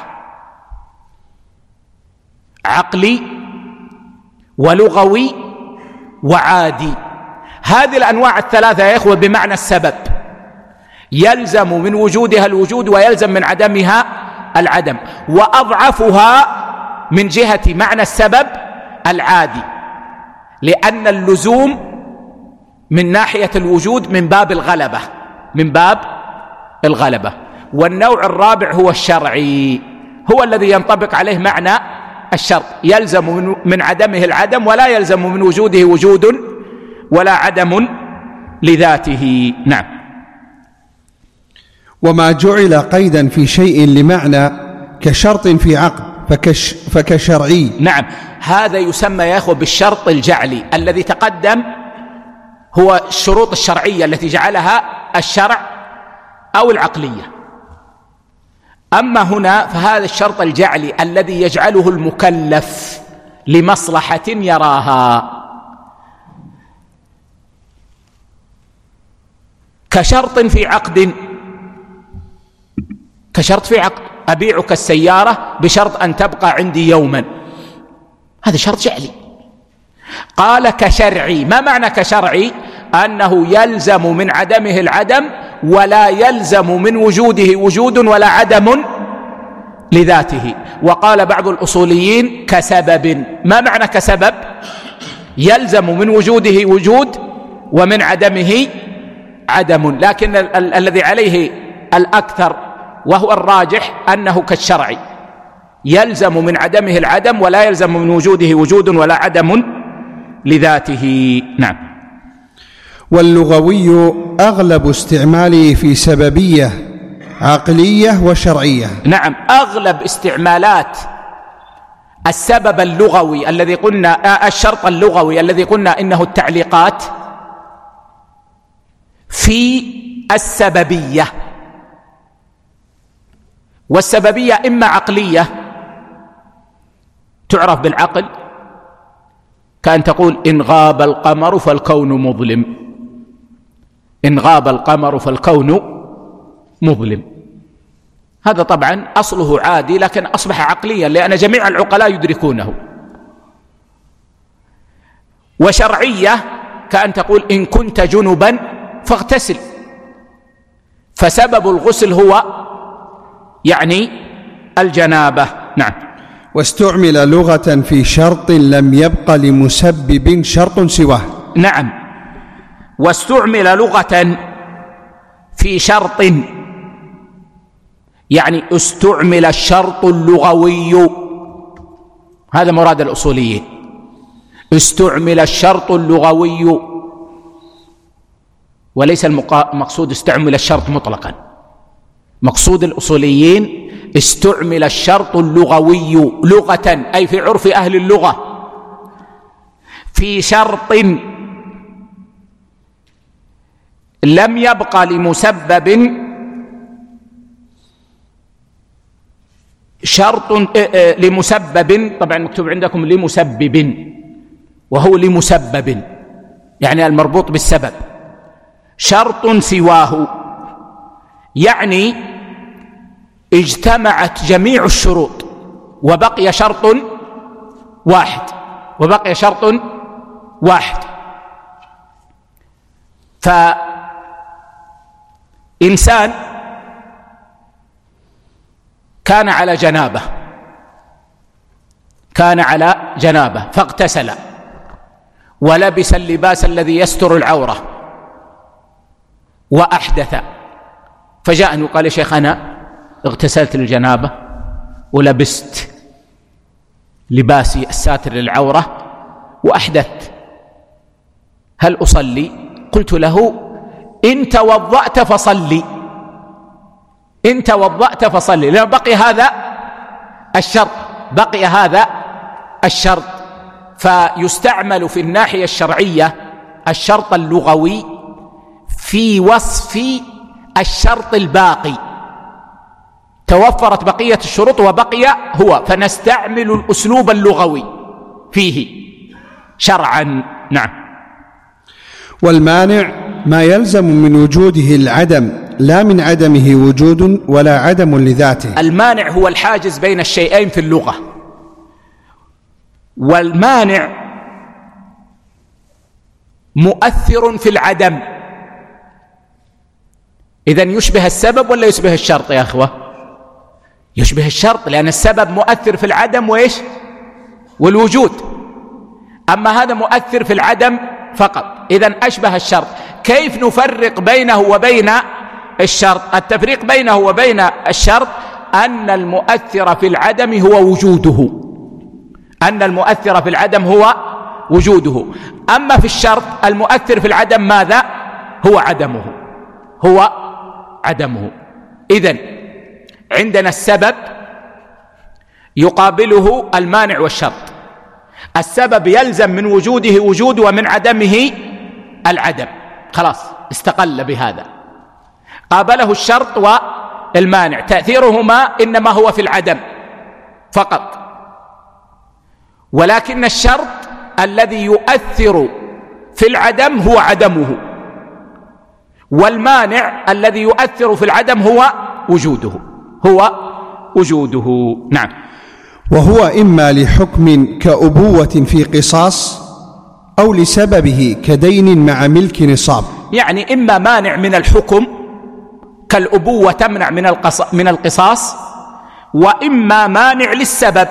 [SPEAKER 1] عقلي ولغوي وعادي. هذه الأنواع الثلاثة يا إخوة بمعنى السبب، يلزم من وجودها الوجود ويلزم من عدمها العدم، وأضعفها من جهة معنى السبب العادي، لأن اللزوم من ناحية الوجود من باب الغلبة، من باب الغلبة. والنوع الرابع هو الشرعي، هو الذي ينطبق عليه معنى الشرط، يلزم من عدمه العدم ولا يلزم من وجوده وجود ولا عدم لذاته. نعم.
[SPEAKER 2] وما جعل قيدا في شيء لمعنى كشرط في عقد فكش فكشرعي.
[SPEAKER 1] نعم، هذا يسمى يا أخوة بالشرط الجعلي. الذي تقدم هو الشروط الشرعية التي جعلها الشرع أو العقلية. أما هنا فهذا الشرط الجعلي الذي يجعله المكلف لمصلحة يراها، كشرط في عقد، كشرط في عقد أبيعك السيارة بشرط أن تبقى عندي يوما، هذا شرط جعلي. قال كشرعي، ما معنى كشرعي؟ أنه يلزم من عدمه العدم ولا يلزم من وجوده وجود ولا عدم لذاته. وقال بعض الأصوليين كسبب. ما معنى كسبب؟ يلزم من وجوده وجود ومن عدمه عدم، لكن ال- ال- الذي عليه الأكثر وهو الراجح أنه كالشرع، يلزم من عدمه العدم ولا يلزم من وجوده وجود ولا عدم لذاته. نعم.
[SPEAKER 2] واللغوي أغلب استعماله في سببية عقلية وشرعية.
[SPEAKER 1] نعم، أغلب استعمالات السبب اللغوي الذي قلنا الشرط اللغوي الذي قلنا إنه التعليقات في السببية، والسببية إما عقلية تعرف بالعقل، كأن تقول إن غاب القمر فالكون مظلم، إن غاب القمر فالكون مظلم، هذا طبعا أصله عادي لكن أصبح عقليا لأن جميع العقلاء يدركونه. وشرعية كأن تقول إن كنت جنبا فاغتسل، فسبب الغسل هو يعني الجنابة. نعم.
[SPEAKER 2] واستعمل لغة في شرط لم يبق لمسبب شرط سواه.
[SPEAKER 1] نعم، واستعمل لغة في شرط، يعني استعمل الشرط اللغوي، هذا مراد الأصوليين، استعمل الشرط اللغوي وليس المقصود استعمل الشرط مطلقا. مقصود الأصوليين استعمل الشرط اللغوي لغة، أي في عرف أهل اللغة، في شرط لم يبقى لمسبب شرط لمسبب، طبعا مكتوب عندكم لمسبب وهو لمسبب يعني المربوط بالسبب، شرط سواه، يعني اجتمعت جميع الشروط وبقي شرط واحد وبقي شرط واحد. فإنسان كان على جنابه كان على جنابه فاغتسل ولبس اللباس الذي يستر العورة وأحدث، فجاءني وقال يا شيخ أنا اغتسلت للجنابة ولبست لباسي الساتر للعورة وأحدثت، هل أصلي؟ قلت له إن توضأت فصلي، إن توضأت فصلي، لأن بقي هذا الشرط بقي هذا الشرط فيستعمل في الناحية الشرعية الشرط اللغوي في وصف الشرط الباقي، توفرت بقية الشروط وبقي هو، فنستعمل الأسلوب اللغوي فيه شرعا. نعم.
[SPEAKER 2] والمانع ما يلزم من وجوده العدم لا من عدمه وجود ولا عدم لذاته.
[SPEAKER 1] المانع هو الحاجز بين الشيئين في اللغة، والمانع مؤثر في العدم، إذن يشبه السبب ولا يشبه الشرط يا أخوة؟ يشبه الشرط، لأن السبب مؤثر في العدم وإيش؟ والوجود، أما هذا مؤثر في العدم فقط، إذن أشبه الشرط. كيف نفرق بينه وبين الشرط. التفريق بينه وبين الشرط أن المؤثر في العدم هو وجوده، أن المؤثر في العدم هو وجوده. أما في الشرط المؤثر في العدم ماذا؟ هو عدمه، هو عدمه. إذن عندنا السبب يقابله المانع والشرط. السبب يلزم من وجوده وجود ومن عدمه العدم، خلاص استقل بهذا. قابله الشرط والمانع، تأثيرهما إنما هو في العدم فقط، ولكن الشرط الذي يؤثر في العدم هو عدمه، والمانع الذي يؤثر في العدم هو وجوده، هو وجوده. نعم.
[SPEAKER 2] وهو إما لحكم كأبوة في قصاص أو لسببه كدين مع ملك نصاب.
[SPEAKER 1] يعني إما مانع من الحكم كالأبوة تمنع من من القصاص، وإما مانع للسبب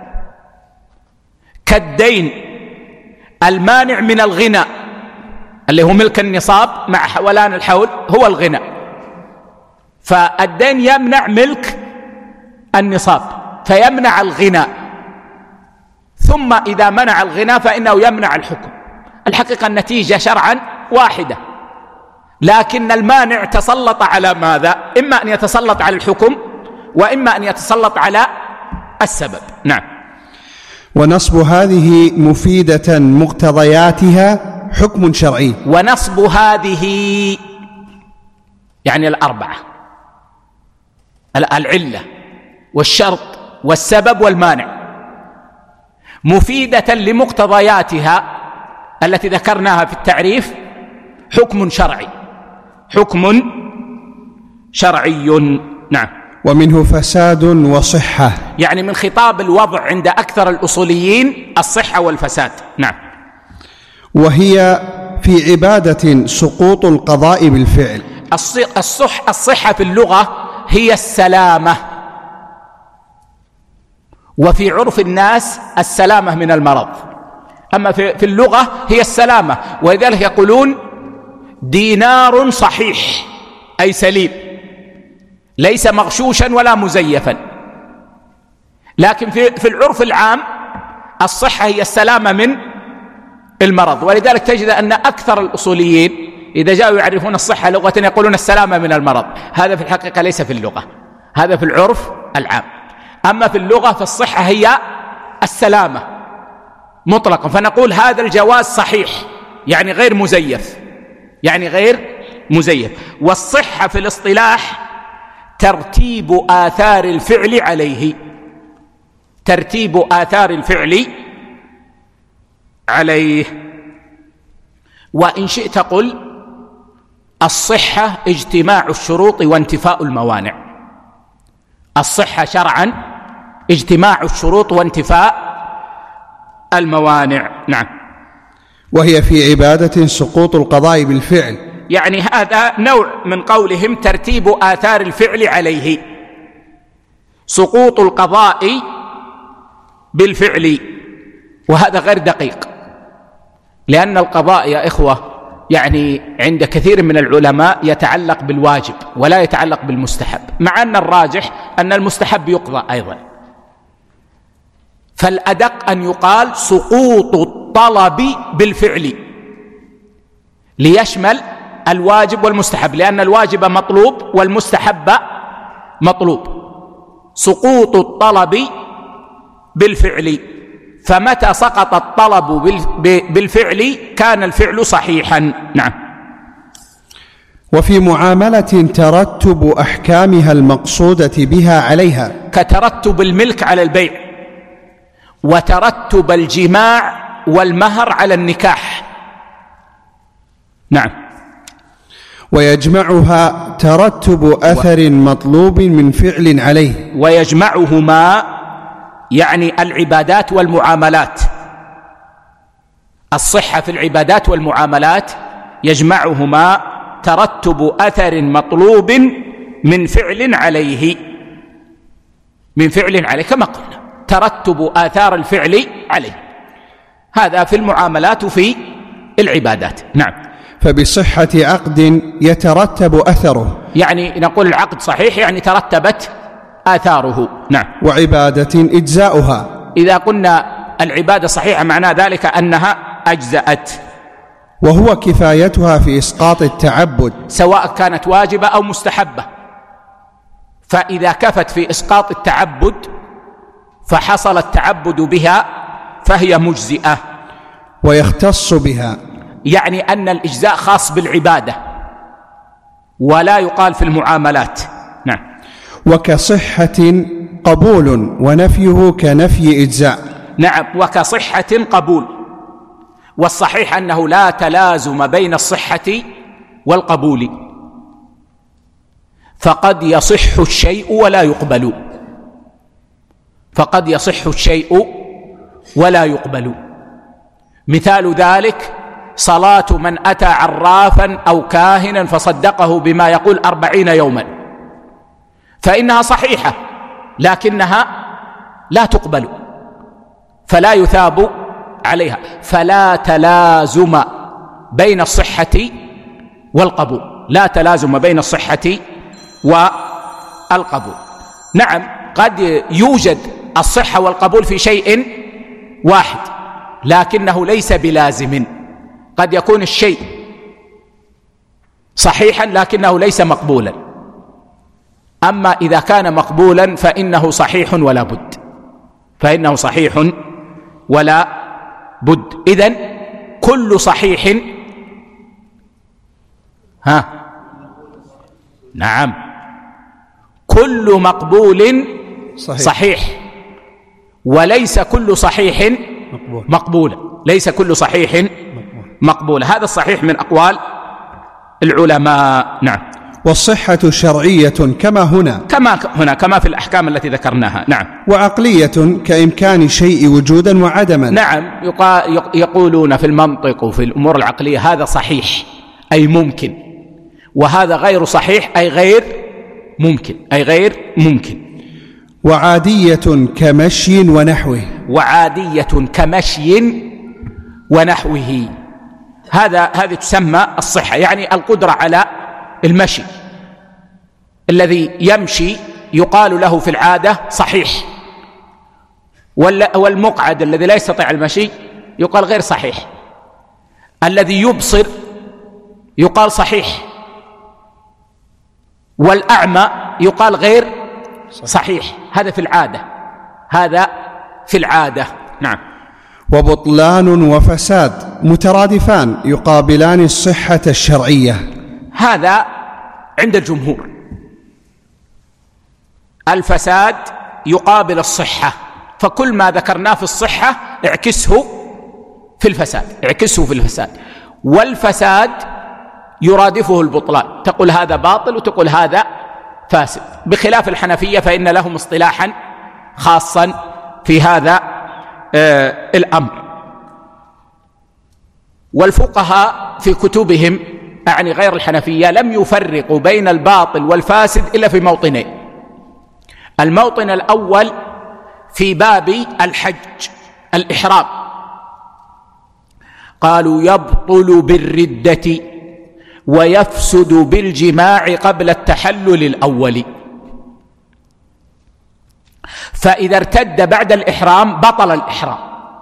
[SPEAKER 1] كالدين المانع من الغنى اللي هو ملك النصاب مع حولان الحول هو الغنى. فالدين يمنع ملك النصاب فيمنع الغنى، ثم إذا منع الغنى فإنه يمنع الحكم. الحقيقة النتيجة شرعا واحدة، لكن المانع تسلط على ماذا؟ إما أن يتسلط على الحكم وإما أن يتسلط على السبب. نعم.
[SPEAKER 2] ونصب هذه مفيدة مقتضياتها حكم شرعي.
[SPEAKER 1] ونصب هذه يعني الأربعة، العلة والشرط والسبب والمانع، مفيدة لمقتضياتها التي ذكرناها في التعريف حكم شرعي، حكم شرعي. نعم.
[SPEAKER 2] ومنه فساد وصحة،
[SPEAKER 1] يعني من خطاب الوضع عند أكثر الأصوليين الصحة والفساد. نعم.
[SPEAKER 2] وهي في عبادة سقوط القضاء بالفعل.
[SPEAKER 1] الصح الصحة في اللغة هي السلامة، وفي عرف الناس السلامة من المرض، أما في اللغة هي السلامة. ولذلك يقولون دينار صحيح أي سليم، ليس مغشوشا ولا مزيفا. لكن في, في العرف العام الصحة هي السلامة من المرض، ولذلك تجد أن أكثر الأصوليين إذا جاءوا يعرفون الصحة لغة يقولون السلامة من المرض. هذا في الحقيقة ليس في اللغة، هذا في العرف العام. أما في اللغة فالصحة هي السلامة مطلقا، فنقول هذا الجواز صحيح يعني غير مزيف، يعني غير مزيف. والصحة في الاصطلاح ترتيب آثار الفعل عليه، ترتيب آثار الفعل عليه. وإن شئت قل الصحة اجتماع الشروط وانتفاء الموانع. الصحة شرعا اجتماع الشروط وانتفاء الموانع. نعم.
[SPEAKER 2] وهي في عبادة سقوط القضاء بالفعل،
[SPEAKER 1] يعني هذا نوع من قولهم ترتيب آثار الفعل عليه، سقوط القضاء بالفعل، وهذا غير دقيق، لأن القضاء يا إخوة يعني عند كثير من العلماء يتعلق بالواجب ولا يتعلق بالمستحب، مع أن الراجح أن المستحب يقضى أيضا. فالأدق أن يقال سقوط الطلب بالفعل ليشمل الواجب والمستحب، لأن الواجب مطلوب والمستحب مطلوب. سقوط الطلب بالفعل، فمتى سقط الطلب بالفعل كان الفعل صحيحا. نعم.
[SPEAKER 2] وفي معاملة ترتب أحكامها المقصودة بها عليها،
[SPEAKER 1] كترتب الملك على البيع، وترتب الجماع والمهر على النكاح. نعم.
[SPEAKER 2] ويجمعها ترتب أثر مطلوب من فعل عليه.
[SPEAKER 1] ويجمعهما يعني العبادات والمعاملات، الصحة في العبادات والمعاملات يجمعهما ترتب أثر مطلوب من فعل عليه، من فعل عليه كما قلنا ترتب آثار الفعل عليه، هذا في المعاملات وفي العبادات. نعم.
[SPEAKER 2] فبصحة عقد يترتب أثره،
[SPEAKER 1] يعني نقول العقد صحيح يعني ترتبت آثاره. نعم.
[SPEAKER 2] وعبادة إجزاؤها،
[SPEAKER 1] إذا قلنا العبادة صحيحة معنى ذلك أنها أجزأت.
[SPEAKER 2] وهو كفايتها في إسقاط التعبد
[SPEAKER 1] سواء كانت واجبة أو مستحبة، فإذا كفت في إسقاط التعبد فحصل التعبد بها فهي مجزئة.
[SPEAKER 2] ويختص بها،
[SPEAKER 1] يعني أن الإجزاء خاص بالعبادة ولا يقال في المعاملات. نعم.
[SPEAKER 2] وكصحة قبول ونفيه كنفي إجزاء.
[SPEAKER 1] نعم، وكصحة قبول، والصحيح أنه لا تلازم بين الصحة والقبول، فقد يصح الشيء ولا يقبل، فقد يصح الشيء ولا يقبل. مثال ذلك صلاة من أتى عرافا أو كاهنا فصدقه بما يقول أربعين يوما، فإنها صحيحة لكنها لا تقبل فلا يثاب عليها، فلا تلازم بين الصحة والقبول، لا تلازم بين الصحة والقبول. نعم، قد يوجد الصحة والقبول في شيء واحد لكنه ليس بلازم، قد يكون الشيء صحيحا لكنه ليس مقبولا، أما إذا كان مقبولا فإنه صحيح ولا بد، فإنه صحيح ولا بد. إذن كل صحيح ها نعم كل مقبول صحيح, صحيح. وليس كل صحيح مقبول. مقبولا، ليس كل صحيح مقبول. مقبول. هذا الصحيح من أقوال العلماء. نعم.
[SPEAKER 2] والصحة شرعية كما هنا
[SPEAKER 1] كما هنا كما في الأحكام التي ذكرناها. نعم.
[SPEAKER 2] وعقلية كإمكان الشيء وجودا وعدما.
[SPEAKER 1] نعم، يقولون في المنطق وفي الأمور العقلية هذا صحيح أي ممكن، وهذا غير صحيح أي غير ممكن، أي غير ممكن.
[SPEAKER 2] وعادية كمشي ونحوه.
[SPEAKER 1] وعادية كمشي ونحوه، هذا هذه تسمى الصحة، يعني القدرة على المشي. الذي يمشي يقال له في العادة صحيح، والمقعد الذي لا يستطيع المشي يقال غير صحيح. الذي يبصر يقال صحيح، والأعمى يقال غير صحيح. هذا في العادة، هذا في العادة. نعم.
[SPEAKER 2] وبطلان وفساد مترادفان يقابلان الصحة الشرعية.
[SPEAKER 1] هذا عند الجمهور. الفساد يقابل الصحة، فكل ما ذكرناه في الصحة اعكسه في الفساد، اعكسه في الفساد. والفساد يرادفه البطلان، تقول هذا باطل وتقول هذا فاسد، بخلاف الحنفية فإن لهم اصطلاحا خاصا في هذا آه الأمر. والفقهاء في كتبهم أعني غير الحنفية لم يفرقوا بين الباطل والفاسد إلا في موطنين. الموطن الأول في باب الحج الإحرام، قالوا يبطل بالردة ويفسد بالجماع قبل التحلل الأول، فإذا ارتد بعد الإحرام بطل الإحرام،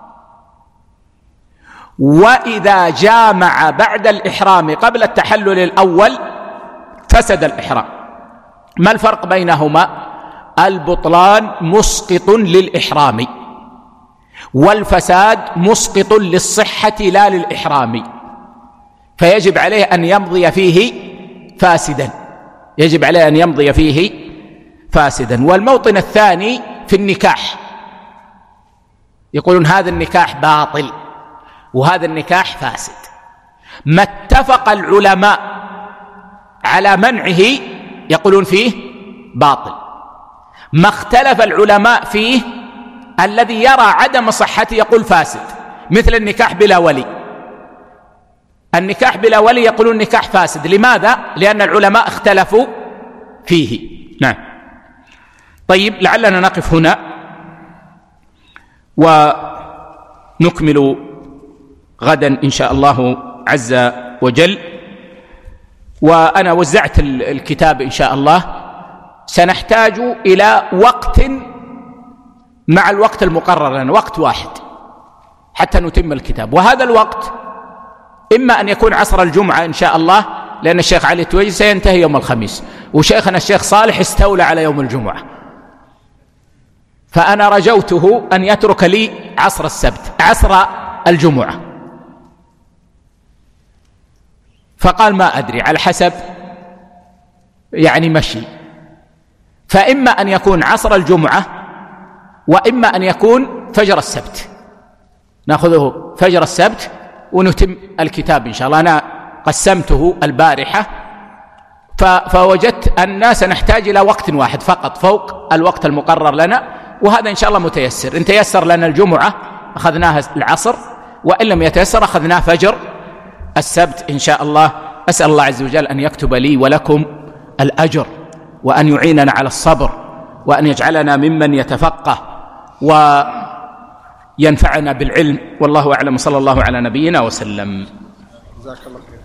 [SPEAKER 1] وإذا جامع بعد الإحرام قبل التحلل الأول فسد الإحرام. ما الفرق بينهما؟ البطلان مسقط للإحرام، والفساد مسقط للصحة لا للإحرام، فيجب عليه أن يمضي فيه فاسدا، يجب عليه أن يمضي فيه فاسدا. والموطن الثاني في النكاح، يقولون هذا النكاح باطل وهذا النكاح فاسد، ما اتفق العلماء على منعه يقولون فيه باطل، ما اختلف العلماء فيه الذي يرى عدم صحته يقول فاسد، مثل النكاح بلا ولي. النكاح بلا ولي يقولون نكاح فاسد، لماذا؟ لأن العلماء اختلفوا فيه. نعم. طيب، لعلنا نقف هنا ونكمل غدا إن شاء الله عز وجل. وأنا وزعت الكتاب إن شاء الله. سنحتاج إلى وقت مع الوقت المقرر لنا، وقت واحد حتى نتم الكتاب، وهذا الوقت إما أن يكون عصر الجمعة إن شاء الله، لأن الشيخ علي التويجي سينتهي يوم الخميس، وشيخنا الشيخ صالح استولى على يوم الجمعة، فأنا رجوته أن يترك لي عصر السبت عصر الجمعة، فقال ما أدري على حسب يعني مشي، فإما أن يكون عصر الجمعة وإما أن يكون فجر السبت، نأخذه فجر السبت ونتم الكتاب إن شاء الله. أنا قسمته البارحة فوجدت أن سنحتاج إلى وقت واحد فقط فوق الوقت المقرر لنا، وهذا إن شاء الله متيسر. إن تيسر لنا الجمعة أخذناها العصر، وإن لم يتيسر أخذناه فجر السبت إن شاء الله. أسأل الله عز وجل أن يكتب لي ولكم الأجر، وأن يعيننا على الصبر، وأن يجعلنا ممن يتفقه وينفعنا بالعلم. والله أعلم، صلى الله على نبينا وسلم. جزاك الله خير.